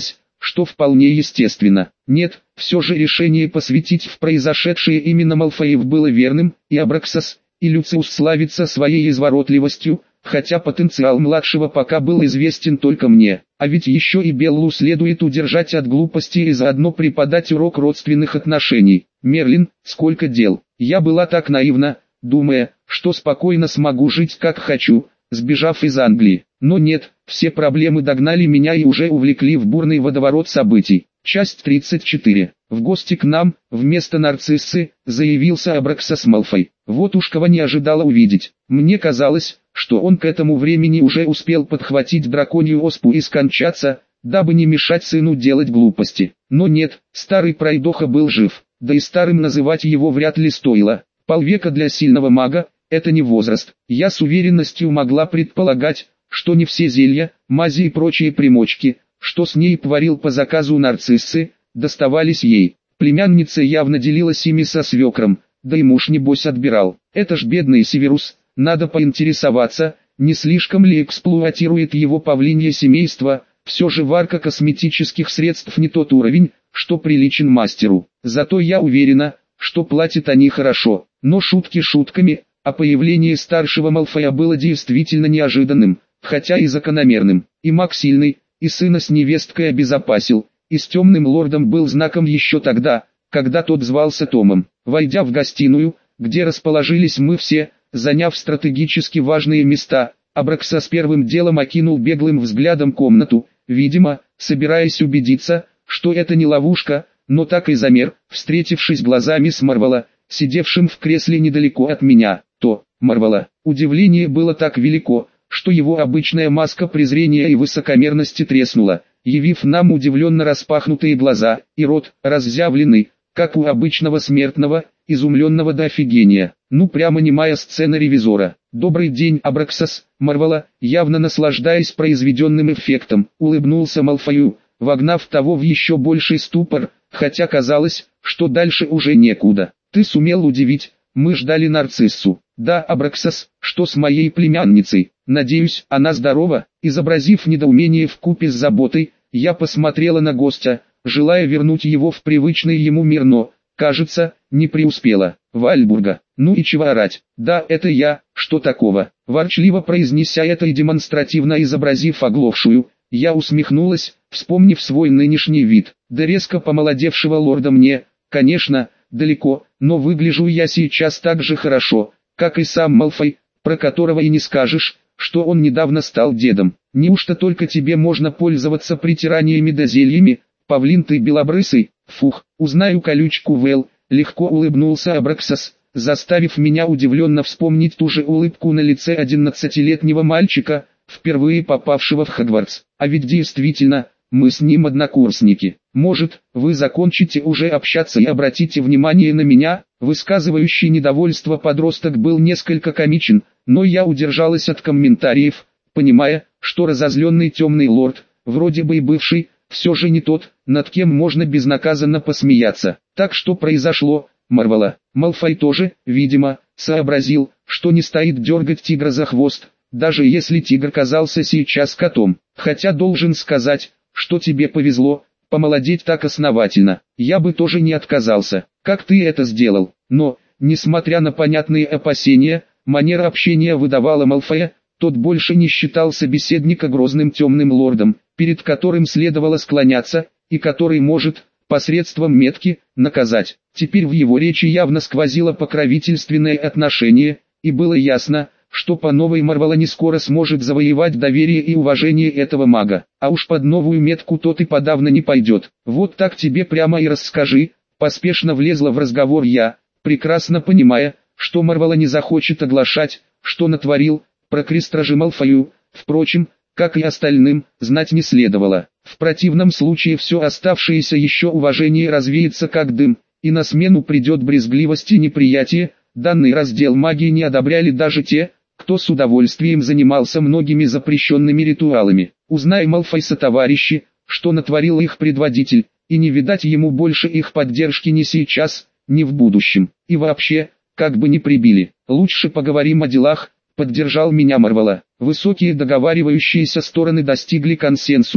что вполне естественно. Нет, все же решение посвятить в произошедшее именно Малфоев было верным, и Абраксас, и Люциус славится своей изворотливостью, хотя потенциал младшего пока был известен только мне. А ведь еще и Беллу следует удержать от глупости и заодно преподать урок родственных отношений. Мерлин, сколько дел. Я была так наивна, думая, что спокойно смогу жить как хочу, сбежав из Англии. Но нет, все проблемы догнали меня и уже увлекли в бурный водоворот событий. Часть тридцать четыре. В гости к нам, вместо Нарциссы, заявился Абраксас Малфой. Вот уж кого не ожидала увидеть. Мне казалось, что он к этому времени уже успел подхватить драконью оспу и скончаться, дабы не мешать сыну делать глупости. Но нет, старый пройдоха был жив, да и старым называть его вряд ли стоило. Полвека для сильного мага – это не возраст. Я с уверенностью могла предполагать, что не все зелья, мази и прочие примочки, что с ней творил по заказу Нарциссы, доставались ей. Племянница явно делилась ими со свекром, да и муж небось отбирал. Это ж бедный Северус, надо поинтересоваться, не слишком ли эксплуатирует его павлинье семейство, все же варка косметических средств не тот уровень, что приличен мастеру. Зато я уверена, что платят они хорошо. Но шутки шутками, а появление старшего Малфоя было действительно неожиданным, хотя и закономерным. И маг сильный, и сына с невесткой обезопасил, и с темным лордом был знаком еще тогда, когда тот звался Томом. Войдя в гостиную, где расположились мы все, заняв стратегически важные места, Абраксас первым делом окинул беглым взглядом комнату, видимо, собираясь убедиться, что это не ловушка, но так и замер, встретившись глазами с Марвола, сидевшим в кресле недалеко от меня. То, Марвола, удивление было так велико, что его обычная маска презрения и высокомерности треснула, явив нам удивленно распахнутые глаза, и рот, разъявленный, как у обычного смертного, изумленного до офигения. Ну прямо немая сцена ревизора. «Добрый день, Абраксас», Марвола, явно наслаждаясь произведенным эффектом, улыбнулся Малфою, вогнав того в еще больший ступор, хотя казалось, что дальше уже некуда. «Ты сумел удивить, мы ждали Нарциссу». «Да, Абраксас, что с моей племянницей? Надеюсь, она здорова?» Изобразив недоумение вкупе с заботой, я посмотрела на гостя, желая вернуть его в привычный ему мир, но, кажется, не преуспела. «Вальбурга, ну и чего орать?» «Да, это я, что такого?» Ворчливо произнеся это и демонстративно изобразив оглохшую, я усмехнулась, вспомнив свой нынешний вид. Да резко помолодевшего лорда мне, конечно, далеко, но выгляжу я сейчас так же хорошо, как и сам Малфой, про которого и не скажешь, что он недавно стал дедом. Неужто только тебе можно пользоваться притираниями да зельями, павлин ты белобрысый? Фух, узнаю колючку Вэл, легко улыбнулся Абраксас, заставив меня удивленно вспомнить ту же улыбку на лице одиннадцатилетнего мальчика, впервые попавшего в Хогвартс. А ведь действительно, мы с ним однокурсники. Может, вы закончите уже общаться и обратите внимание на меня? Высказывающий недовольство подросток был несколько комичен, но я удержалась от комментариев, понимая, что разозленный темный лорд, вроде бы и бывший, все же не тот, над кем можно безнаказанно посмеяться. Так что произошло, Марвола? Малфой тоже, видимо, сообразил, что не стоит дергать тигра за хвост, даже если тигр казался сейчас котом. Хотя должен сказать, что тебе повезло, помолодеть так основательно. Я бы тоже не отказался, как ты это сделал. Но, несмотря на понятные опасения, манера общения выдавала Малфоя, тот больше не считал собеседника грозным темным лордом, перед которым следовало склоняться, и который может, посредством метки, наказать. Теперь в его речи явно сквозило покровительственное отношение, и было ясно, что по новой Марвола не скоро сможет завоевать доверие и уважение этого мага, а уж под новую метку тот и подавно не пойдет. Вот так тебе прямо и расскажи, поспешно влезла в разговор я, прекрасно понимая, что Марвола не захочет оглашать, что натворил, про крестражи Малфою, впрочем, как и остальным, знать не следовало. В противном случае все оставшееся еще уважение развеется как дым, и на смену придет брезгливость и неприятие. Данный раздел магии не одобряли даже те, кто с удовольствием занимался многими запрещенными ритуалами. Узнай, Малфой сотоварищи, что натворил их предводитель, и не видать ему больше их поддержки ни сейчас, ни в будущем. И вообще, как бы ни прибили, лучше поговорим о делах, поддержал меня Марвола. Высокие договаривающиеся стороны достигли консенсуса,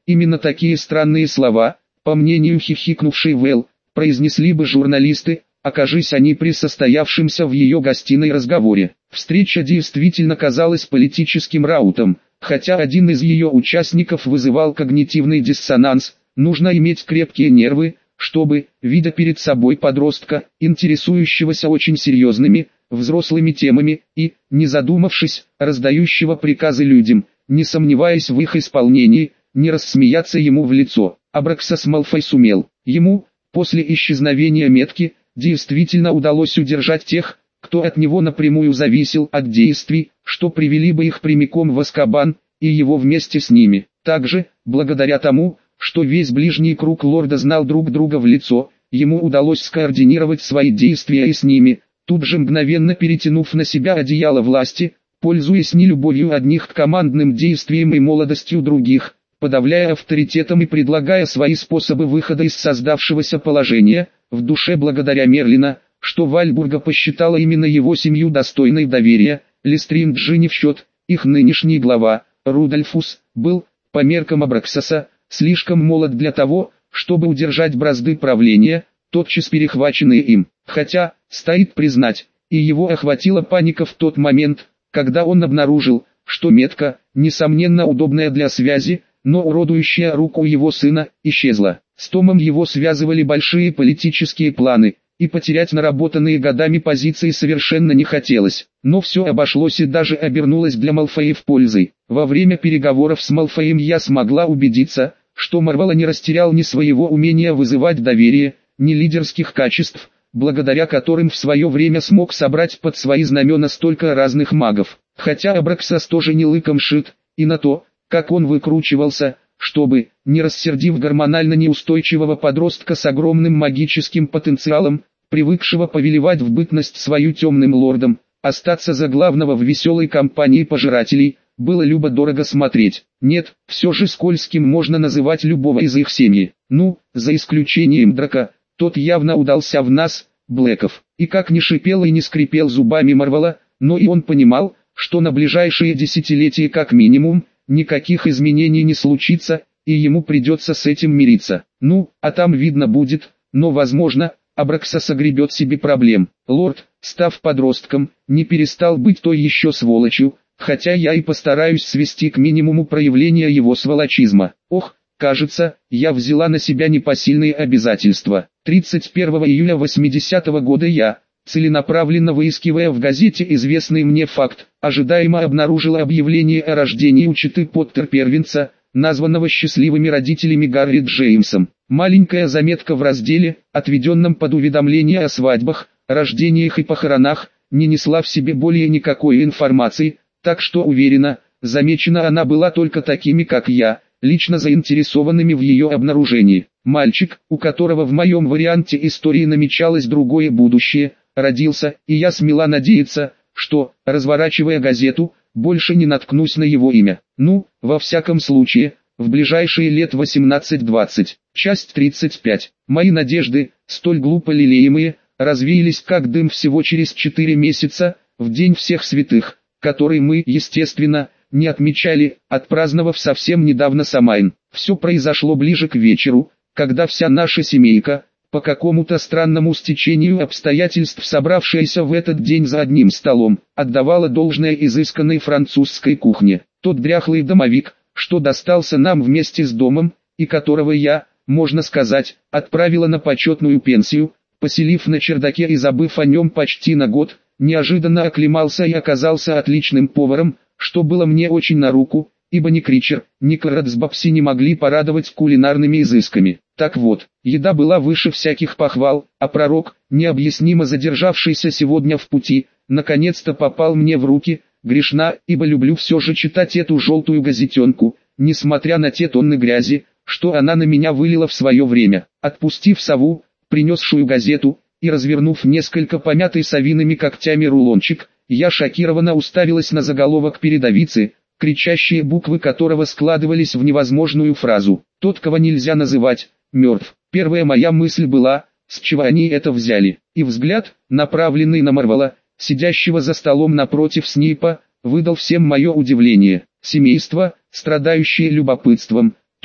Именно такие странные слова, по мнению хихикнувшей Вэл, произнесли бы журналисты, окажись они при состоявшемся в ее гостиной разговоре. Встреча действительно казалась политическим раутом, хотя один из ее участников вызывал когнитивный диссонанс. Нужно иметь крепкие нервы, чтобы, видя перед собой подростка, интересующегося очень серьезными, взрослыми темами, и, не задумавшись, раздающего приказы людям, не сомневаясь в их исполнении, не рассмеяться ему в лицо. Абраксас Малфой сумел. Ему, после исчезновения метки, действительно удалось удержать тех, кто от него напрямую зависел от действий, что привели бы их прямиком в Азкабан, и его вместе с ними. Также, благодаря тому, что весь ближний круг лорда знал друг друга в лицо, ему удалось скоординировать свои действия и с ними, тут же мгновенно перетянув на себя одеяло власти, пользуясь нелюбовью одних к командным действиям и молодостью других, подавляя авторитетом и предлагая свои способы выхода из создавшегося положения, в душе благодаря Мерлина, что Вальбурга посчитала именно его семью достойной доверия. Лестринджи не в счет, их нынешний глава, Рудольфус, был, по меркам Абраксаса, слишком молод для того, чтобы удержать бразды правления, тотчас перехваченные им. Хотя, стоит признать, и его охватила паника в тот момент, когда он обнаружил, что метка, несомненно удобная для связи, но уродующая руку его сына, исчезла. С Томом его связывали большие политические планы, и потерять наработанные годами позиции совершенно не хотелось. Но все обошлось и даже обернулось для Малфоев пользой. Во время переговоров с Малфоем я смогла убедиться, что Марвелла не растерял ни своего умения вызывать доверие, ни лидерских качеств, благодаря которым в свое время смог собрать под свои знамена столько разных магов. Хотя Абраксас тоже не лыком шит, и на то, как он выкручивался, чтобы, не рассердив гормонально неустойчивого подростка с огромным магическим потенциалом, привыкшего повелевать в бытность свою темным лордом, остаться за главного в веселой компании пожирателей, было любо-дорого смотреть. Нет, все же скользким можно называть любого из их семьи. Ну, за исключением Драка, тот явно удался в нас, Блэков. И как не шипел и не скрипел зубами Марвелла, но и он понимал, что на ближайшие десятилетия как минимум, никаких изменений не случится, и ему придется с этим мириться. Ну, а там видно будет, но возможно, Абраксас огребет себе проблем. Лорд, став подростком, не перестал быть той еще сволочью, хотя я и постараюсь свести к минимуму проявления его сволочизма. Ох, кажется, я взяла на себя непосильные обязательства. тридцать первого июля восьмидесятого года я, целенаправленно выискивая в газете известный мне факт, ожидаемо обнаружила объявление о рождении у читы Поттер-первенца, названного счастливыми родителями Гарри Джеймсом. Маленькая заметка в разделе, отведенном под уведомления о свадьбах, рождениях и похоронах, не несла в себе более никакой информации, так что уверена, замечена она была только такими как я, лично заинтересованными в ее обнаружении. Мальчик, у которого в моем варианте истории намечалось другое будущее, родился, и я смела надеяться, что, разворачивая газету, больше не наткнусь на его имя. Ну, во всяком случае, в ближайшие лет восемнадцать-двадцать. Часть тридцать пять. Мои надежды, столь глупо лелеемые, развеялись как дым всего через четыре месяца, в День всех святых, который мы, естественно, не отмечали, отпраздновав совсем недавно Самайн. Все произошло ближе к вечеру, когда вся наша семейка, по какому-то странному стечению обстоятельств собравшаяся в этот день за одним столом, отдавала должное изысканной французской кухне. Тот дряхлый домовик, что достался нам вместе с домом, и которого я, можно сказать, отправила на почетную пенсию, поселив на чердаке и забыв о нем почти на год, неожиданно оклемался и оказался отличным поваром, что было мне очень на руку, ибо ни Кричер, ни Карадсбапси не могли порадовать кулинарными изысками. Так вот, еда была выше всяких похвал, а пророк, необъяснимо задержавшийся сегодня в пути, наконец-то попал мне в руки. Грешна, ибо люблю все же читать эту желтую газетенку, несмотря на те тонны грязи, что она на меня вылила в свое время. Отпустив сову, принесшую газету, и развернув несколько помятый совиными когтями рулончик, я шокированно уставилась на заголовок передовицы, кричащие буквы которого складывались в невозможную фразу. Тот, кого нельзя называть, мертв. Первая моя мысль была, с чего они это взяли, и взгляд, направленный на Марвелла, сидящего за столом напротив Снейпа, выдал всем мое удивление. Семейство, страдающее любопытством,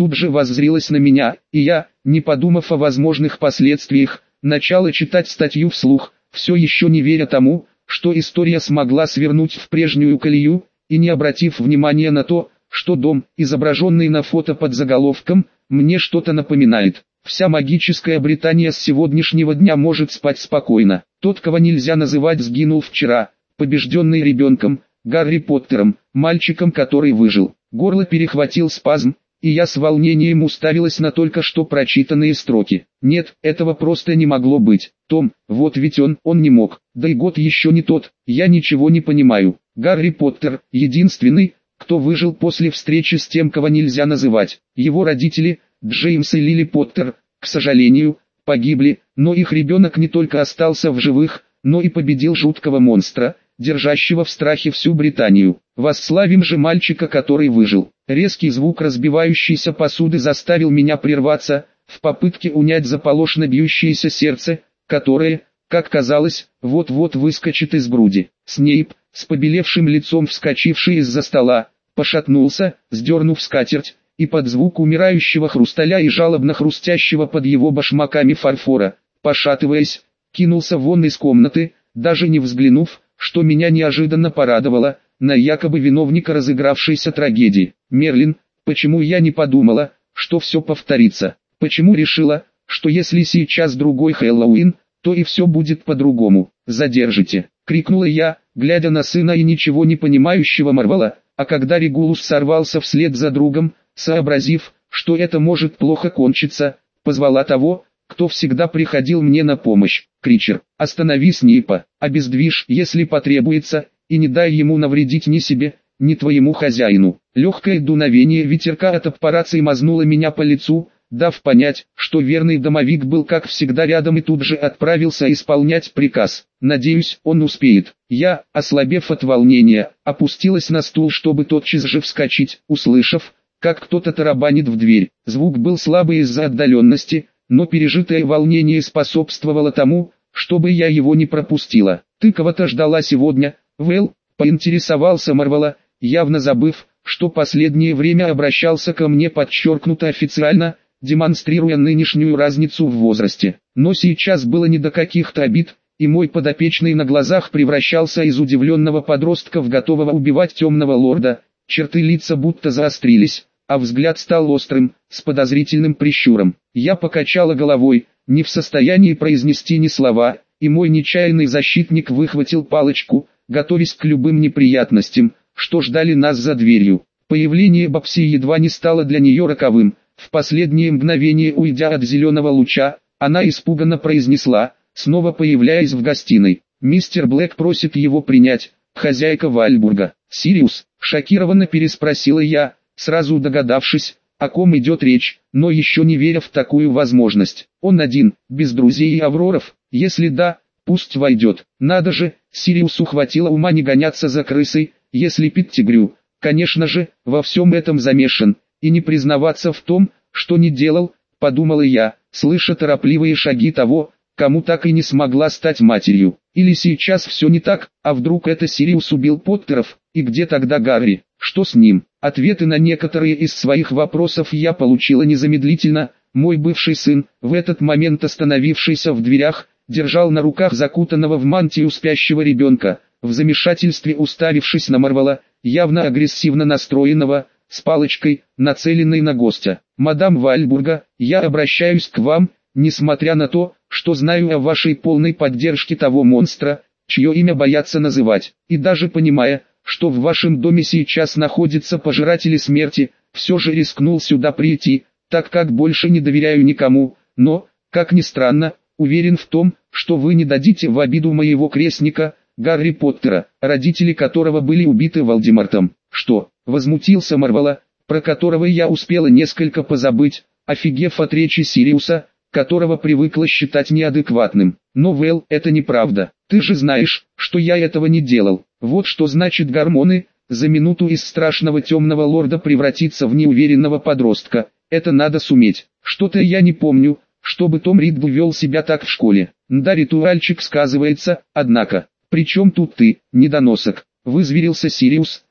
тут же воззрилась на меня, и я, не подумав о возможных последствиях, начала читать статью вслух, все еще не веря тому, что история смогла свернуть в прежнюю колею, и не обратив внимания на то, что дом, изображенный на фото под заголовком, мне что-то напоминает. Вся магическая Британия с сегодняшнего дня может спать спокойно. Тот, кого нельзя называть, сгинул вчера, побежденный ребенком, Гарри Поттером, мальчиком, который выжил. Горло перехватил спазм, и я с волнением уставилась на только что прочитанные строки. Нет, этого просто не могло быть. Том, вот ведь он, он не мог. Да и год еще не тот, я ничего не понимаю. Гарри Поттер, единственный, кто выжил после встречи с тем, кого нельзя называть. Его родители, Джеймс и Лили Поттер, к сожалению, погибли, но их ребенок не только остался в живых, но и победил жуткого монстра, держащего в страхе всю Британию. Восславим же мальчика, который выжил. Резкий звук разбивающейся посуды заставил меня прерваться, в попытке унять заполошно бьющееся сердце, которое, как казалось, вот-вот выскочит из груди. Снейп, с побелевшим лицом вскочивший из-за стола, пошатнулся, сдернув скатерть, и под звук умирающего хрусталя и жалобно хрустящего под его башмаками фарфора, пошатываясь, кинулся вон из комнаты, даже не взглянув, что меня неожиданно порадовало, на якобы виновника разыгравшейся трагедии. Мерлин, почему я не подумала, что все повторится? Почему решила, что если сейчас другой Хэллоуин, то и все будет по-другому? Задержите, крикнула я, глядя на сына и ничего не понимающего Марвела, а когда Регулус сорвался вслед за другом, сообразив, что это может плохо кончиться, позвала того, кто всегда приходил мне на помощь. Кричер, останови Снейпа, обездвижь, если потребуется, и не дай ему навредить ни себе, ни твоему хозяину. Легкое дуновение ветерка от аппарации мазнуло меня по лицу, дав понять, что верный домовик был как всегда рядом и тут же отправился исполнять приказ. Надеюсь, он успеет. Я, ослабев от волнения, опустилась на стул, чтобы тотчас же вскочить, услышав, как кто-то тарабанит в дверь. Звук был слабый из-за отдаленности, но пережитое волнение способствовало тому, чтобы я его не пропустила. «Ты кого-то ждала сегодня, Вэл?» — поинтересовался Марвела, явно забыв, что последнее время обращался ко мне подчеркнуто официально, демонстрируя нынешнюю разницу в возрасте. Но сейчас было не до каких-то обид, и мой подопечный на глазах превращался из удивленного подростка в готового убивать темного лорда. Черты лица будто заострились, а взгляд стал острым, с подозрительным прищуром. Я покачала головой, не в состоянии произнести ни слова, и мой нечаянный защитник выхватил палочку, готовясь к любым неприятностям, что ждали нас за дверью. Появление Бабси едва не стало для нее роковым. В последнее мгновение, уйдя от зеленого луча, она испуганно произнесла, снова появляясь в гостиной: «Мистер Блэк просит его принять, хозяйка Вальбурга». «Сириус?» — шокированно переспросила я, сразу догадавшись, о ком идет речь, но еще не веря в такую возможность. «Он один, без друзей и Авроров? Если да, пусть войдет». Надо же, Сириусу хватило ума не гоняться за крысой, если Петтигрю, конечно же, во всем этом замешан, и не признаваться в том, что не делал, подумала я, слыша торопливые шаги того, кому так и не смогла стать матерью. Или сейчас все не так, а вдруг это Сириус убил Поттеров, и где тогда Гарри? Что с ним? Ответы на некоторые из своих вопросов я получила незамедлительно. Мой бывший сын, в этот момент остановившийся в дверях, держал на руках закутанного в мантию спящего ребенка, в замешательстве уставившись на Марвела, явно агрессивно настроенного, с палочкой, нацеленной на гостя. «Мадам Вальбурга, я обращаюсь к вам, несмотря на то, что знаю о вашей полной поддержке того монстра, чье имя боятся называть, и даже понимая, что в вашем доме сейчас находятся пожиратели смерти, все же рискнул сюда прийти, так как больше не доверяю никому, но, как ни странно, уверен в том, что вы не дадите в обиду моего крестника, Гарри Поттера, родители которого были убиты Волдемортом». «Что?» — возмутился Марвела, про которого я успела несколько позабыть, офигев от речи Сириуса, которого привыкла считать неадекватным. «Но, Вэл, это неправда. Ты же знаешь, что я этого не делал. Вот что значит гормоны, за минуту из страшного темного лорда превратиться в неуверенного подростка. Это надо суметь. Что-то я не помню, чтобы Том Ридл вел себя так в школе. Да, ритуальчик сказывается, однако. Причем тут ты, недоносок?» — вызверился Сириус,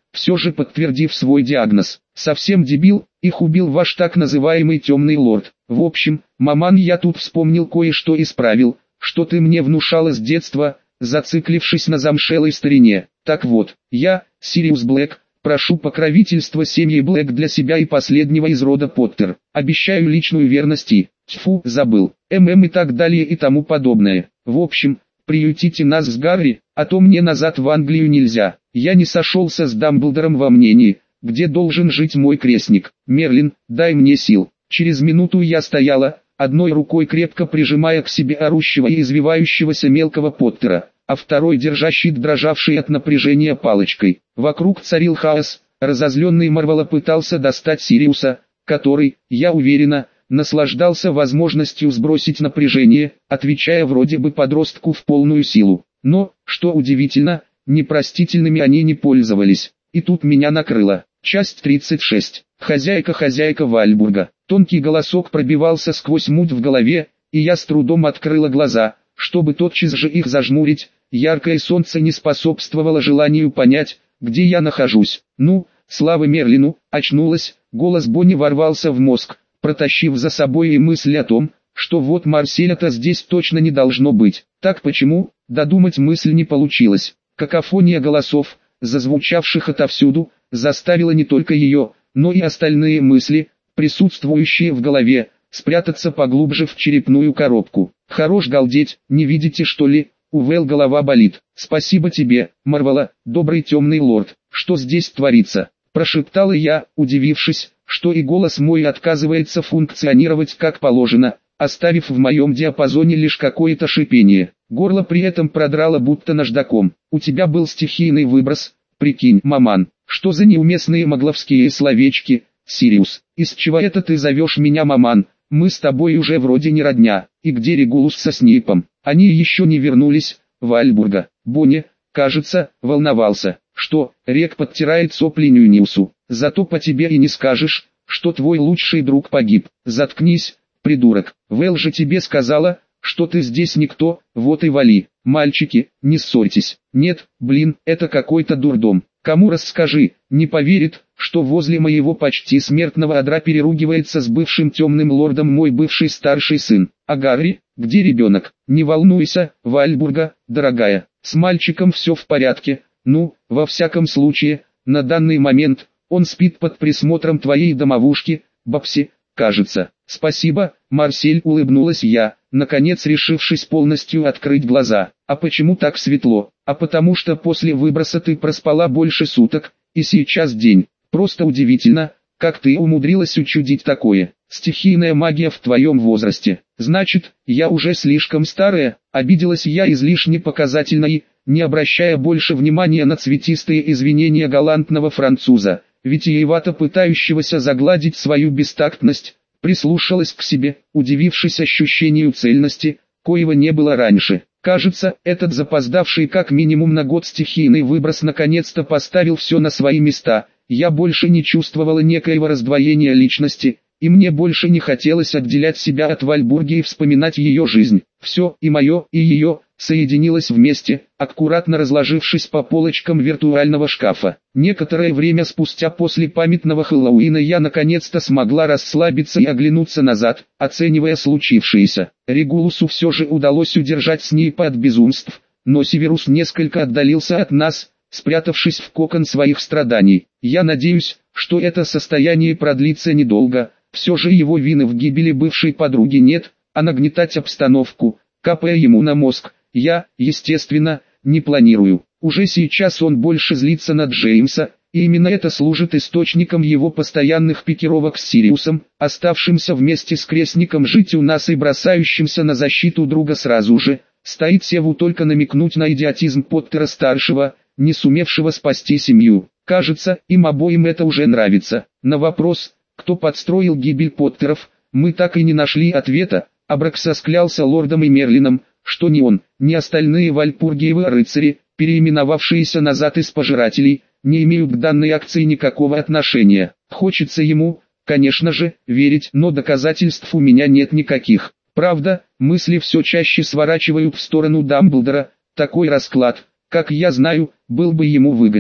все же подтвердив свой диагноз. Совсем дебил, их убил ваш так называемый темный лорд. В общем, маман, я тут вспомнил кое-что, исправил, что ты мне внушала с детства, зациклившись на замшелой старине. Так вот, я, Сириус Блэк, прошу покровительства семьи Блэк для себя и последнего из рода Поттер. Обещаю личную верность и, тьфу, забыл, ММ и так далее и тому подобное. В общем, приютите нас с Гарри, а то мне назад в Англию нельзя. Я не сошелся с Дамблдором во мнении, где должен жить мой крестник. Мерлин, дай мне сил. Через минуту я стояла, одной рукой крепко прижимая к себе орущего и извивающегося мелкого Поттера, а второй держа щит, дрожавший от напряжения палочкой. Вокруг царил хаос, разозленный Марвелла пытался достать Сириуса, который, я уверена, наслаждался возможностью сбросить напряжение, отвечая вроде бы подростку в полную силу. Но, что удивительно, непростительными они не пользовались. И тут меня накрыло. Часть тридцать шесть. Хозяйка-хозяйка Вальбурга. Тонкий голосок пробивался сквозь муть в голове, и я с трудом открыла глаза, чтобы тотчас же их зажмурить. Яркое солнце не способствовало желанию понять, где я нахожусь. Ну, слава Мерлину, очнулась, голос Бонни ворвался в мозг, протащив за собой и мысль о том, что вот Марселя-то здесь точно не должно быть. Так почему? Додумать мысль не получилось. Какофония голосов, зазвучавших отовсюду, заставила не только ее, но и остальные мысли, присутствующие в голове, спрятаться поглубже в черепную коробку. Хорош галдеть, не видите что ли? У Вэл голова болит. Спасибо тебе, Марвелла, добрый темный лорд. Что здесь творится? Прошептала я, удивившись, что и голос мой отказывается функционировать как положено, оставив в моем диапазоне лишь какое-то шипение. Горло при этом продрало будто наждаком. У тебя был стихийный выброс, прикинь, маман. Что за неуместные могловские словечки, Сириус? Из чего это ты зовешь меня маман? Мы с тобой уже вроде не родня. И где Регулус со Снейпом? Они еще не вернулись, Вальбурга. Бонни, кажется, волновался. Что, Рек подтирает сопли Нюниусу. Зато по тебе и не скажешь, что твой лучший друг погиб. Заткнись, придурок. Вэл же тебе сказала, что ты здесь никто, вот и вали. Мальчики, не ссорьтесь. Нет, блин, это какой-то дурдом. Кому расскажи, не поверит, что возле моего почти смертного одра переругивается с бывшим темным лордом мой бывший старший сын. А Гарри, где ребенок? Не волнуйся, Вальбурга, дорогая, с мальчиком все в порядке. Ну, во всяком случае, на данный момент, он спит под присмотром твоей домовушки, Бабси, кажется. Спасибо, Марсель, улыбнулась я, наконец решившись полностью открыть глаза. А почему так светло? А потому что после выброса ты проспала больше суток, и сейчас день. Просто удивительно, как ты умудрилась учудить такое. Стихийная магия в твоем возрасте. Значит, я уже слишком старая, обиделась я излишне показательно и, не обращая больше внимания на цветистые извинения галантного француза, витиевато пытающегося загладить свою бестактность, прислушалась к себе, удивившись ощущению цельности, коего не было раньше. Кажется, этот запоздавший как минимум на год стихийный выброс наконец-то поставил все на свои места. Я больше не чувствовала некоего раздвоения личности, и мне больше не хотелось отделять себя от Вальбурги и вспоминать ее жизнь. Все, и мое, и ее, соединилось вместе, аккуратно разложившись по полочкам виртуального шкафа. Некоторое время спустя после памятного Хэллоуина я наконец-то смогла расслабиться и оглянуться назад, оценивая случившееся. Регулусу все же удалось удержать Снейпа от безумств, но Северус несколько отдалился от нас, спрятавшись в кокон своих страданий. Я надеюсь, что это состояние продлится недолго, все же его вины в гибели бывшей подруги нет, а нагнетать обстановку, капая ему на мозг, я, естественно, не планирую. Уже сейчас он больше злится на Джеймса, и именно это служит источником его постоянных пикировок с Сириусом, оставшимся вместе с крестником жить у нас и бросающимся на защиту друга сразу же. Стоит Севу только намекнуть на идиотизм Поттера-старшего, не сумевшего спасти семью. Кажется, им обоим это уже нравится. На вопрос, кто подстроил гибель Поттеров, мы так и не нашли ответа. Абракс склялся лордом и Мерлином, что ни он, ни остальные вальпургиевы рыцари, переименовавшиеся назад из пожирателей, не имеют к данной акции никакого отношения. Хочется ему, конечно же, верить, но доказательств у меня нет никаких. Правда, мысли все чаще сворачивают в сторону Дамблдора. Такой расклад, как я знаю, был бы ему выгоден.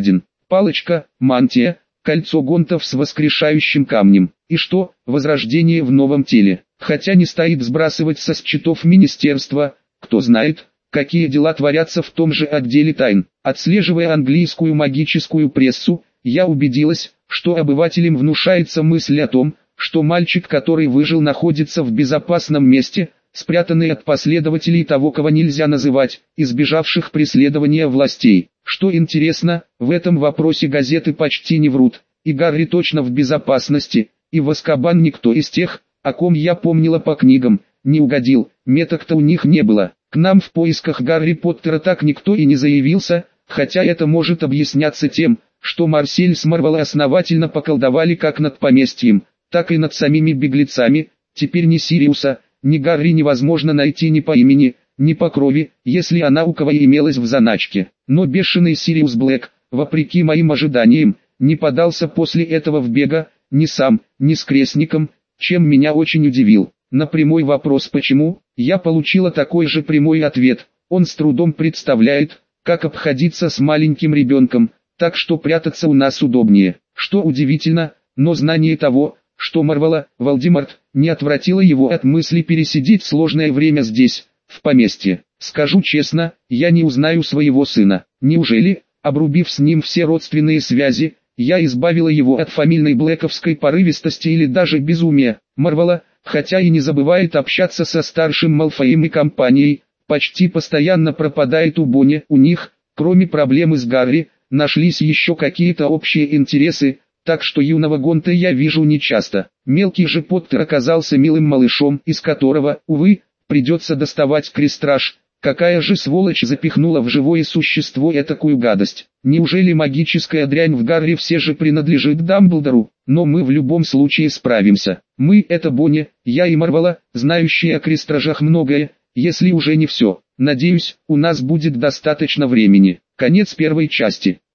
Палочка, мантия, кольцо гонтов с воскрешающим камнем. И что, возрождение в новом теле. Хотя не стоит сбрасывать со счетов министерства, кто знает, какие дела творятся в том же отделе тайн. Отслеживая английскую магическую прессу, я убедилась, что обывателям внушается мысль о том, что мальчик, который выжил, находится в безопасном месте, спрятанный от последователей того, кого нельзя называть, избежавших преследования властей. Что интересно, в этом вопросе газеты почти не врут, и Гарри точно в безопасности, и в Азкабан никто из тех, о ком я помнила по книгам, не угодил, меток-то у них не было. К нам в поисках Гарри Поттера так никто и не заявился, хотя это может объясняться тем, что Марсель с Марвелой основательно поколдовали как над поместьем, так и над самими беглецами. Теперь ни Сириуса, ни Гарри невозможно найти ни по имени, ни по крови, если она у кого и имелась в заначке. Но бешеный Сириус Блэк, вопреки моим ожиданиям, не подался после этого в бега, ни сам, ни с крестником, чем меня очень удивил. На прямой вопрос «почему?», я получила такой же прямой ответ: он с трудом представляет, как обходиться с маленьким ребенком, так что прятаться у нас удобнее. Что удивительно, но знание того, что Марвелла, Волдеморт, не отвратило его от мысли пересидеть сложное время здесь, в поместье. Скажу честно, я не узнаю своего сына. Неужели, обрубив с ним все родственные связи, я избавила его от фамильной блэковской порывистости или даже безумия? Марвелла, хотя и не забывает общаться со старшим Малфоем и компанией, почти постоянно пропадает у Бонни. У них, кроме проблемы с Гарри, нашлись еще какие-то общие интересы, так что юного Гонта я вижу нечасто. Мелкий же Поттер оказался милым малышом, из которого, увы, придется доставать крестраж. Какая же сволочь запихнула в живое существо этакую гадость? Неужели магическая дрянь в Гарри все же принадлежит Дамблдору? Но мы в любом случае справимся. Мы — это Бонни, я и Марвелла, знающие о крестражах многое, если уже не все. Надеюсь, у нас будет достаточно времени. Конец первой части.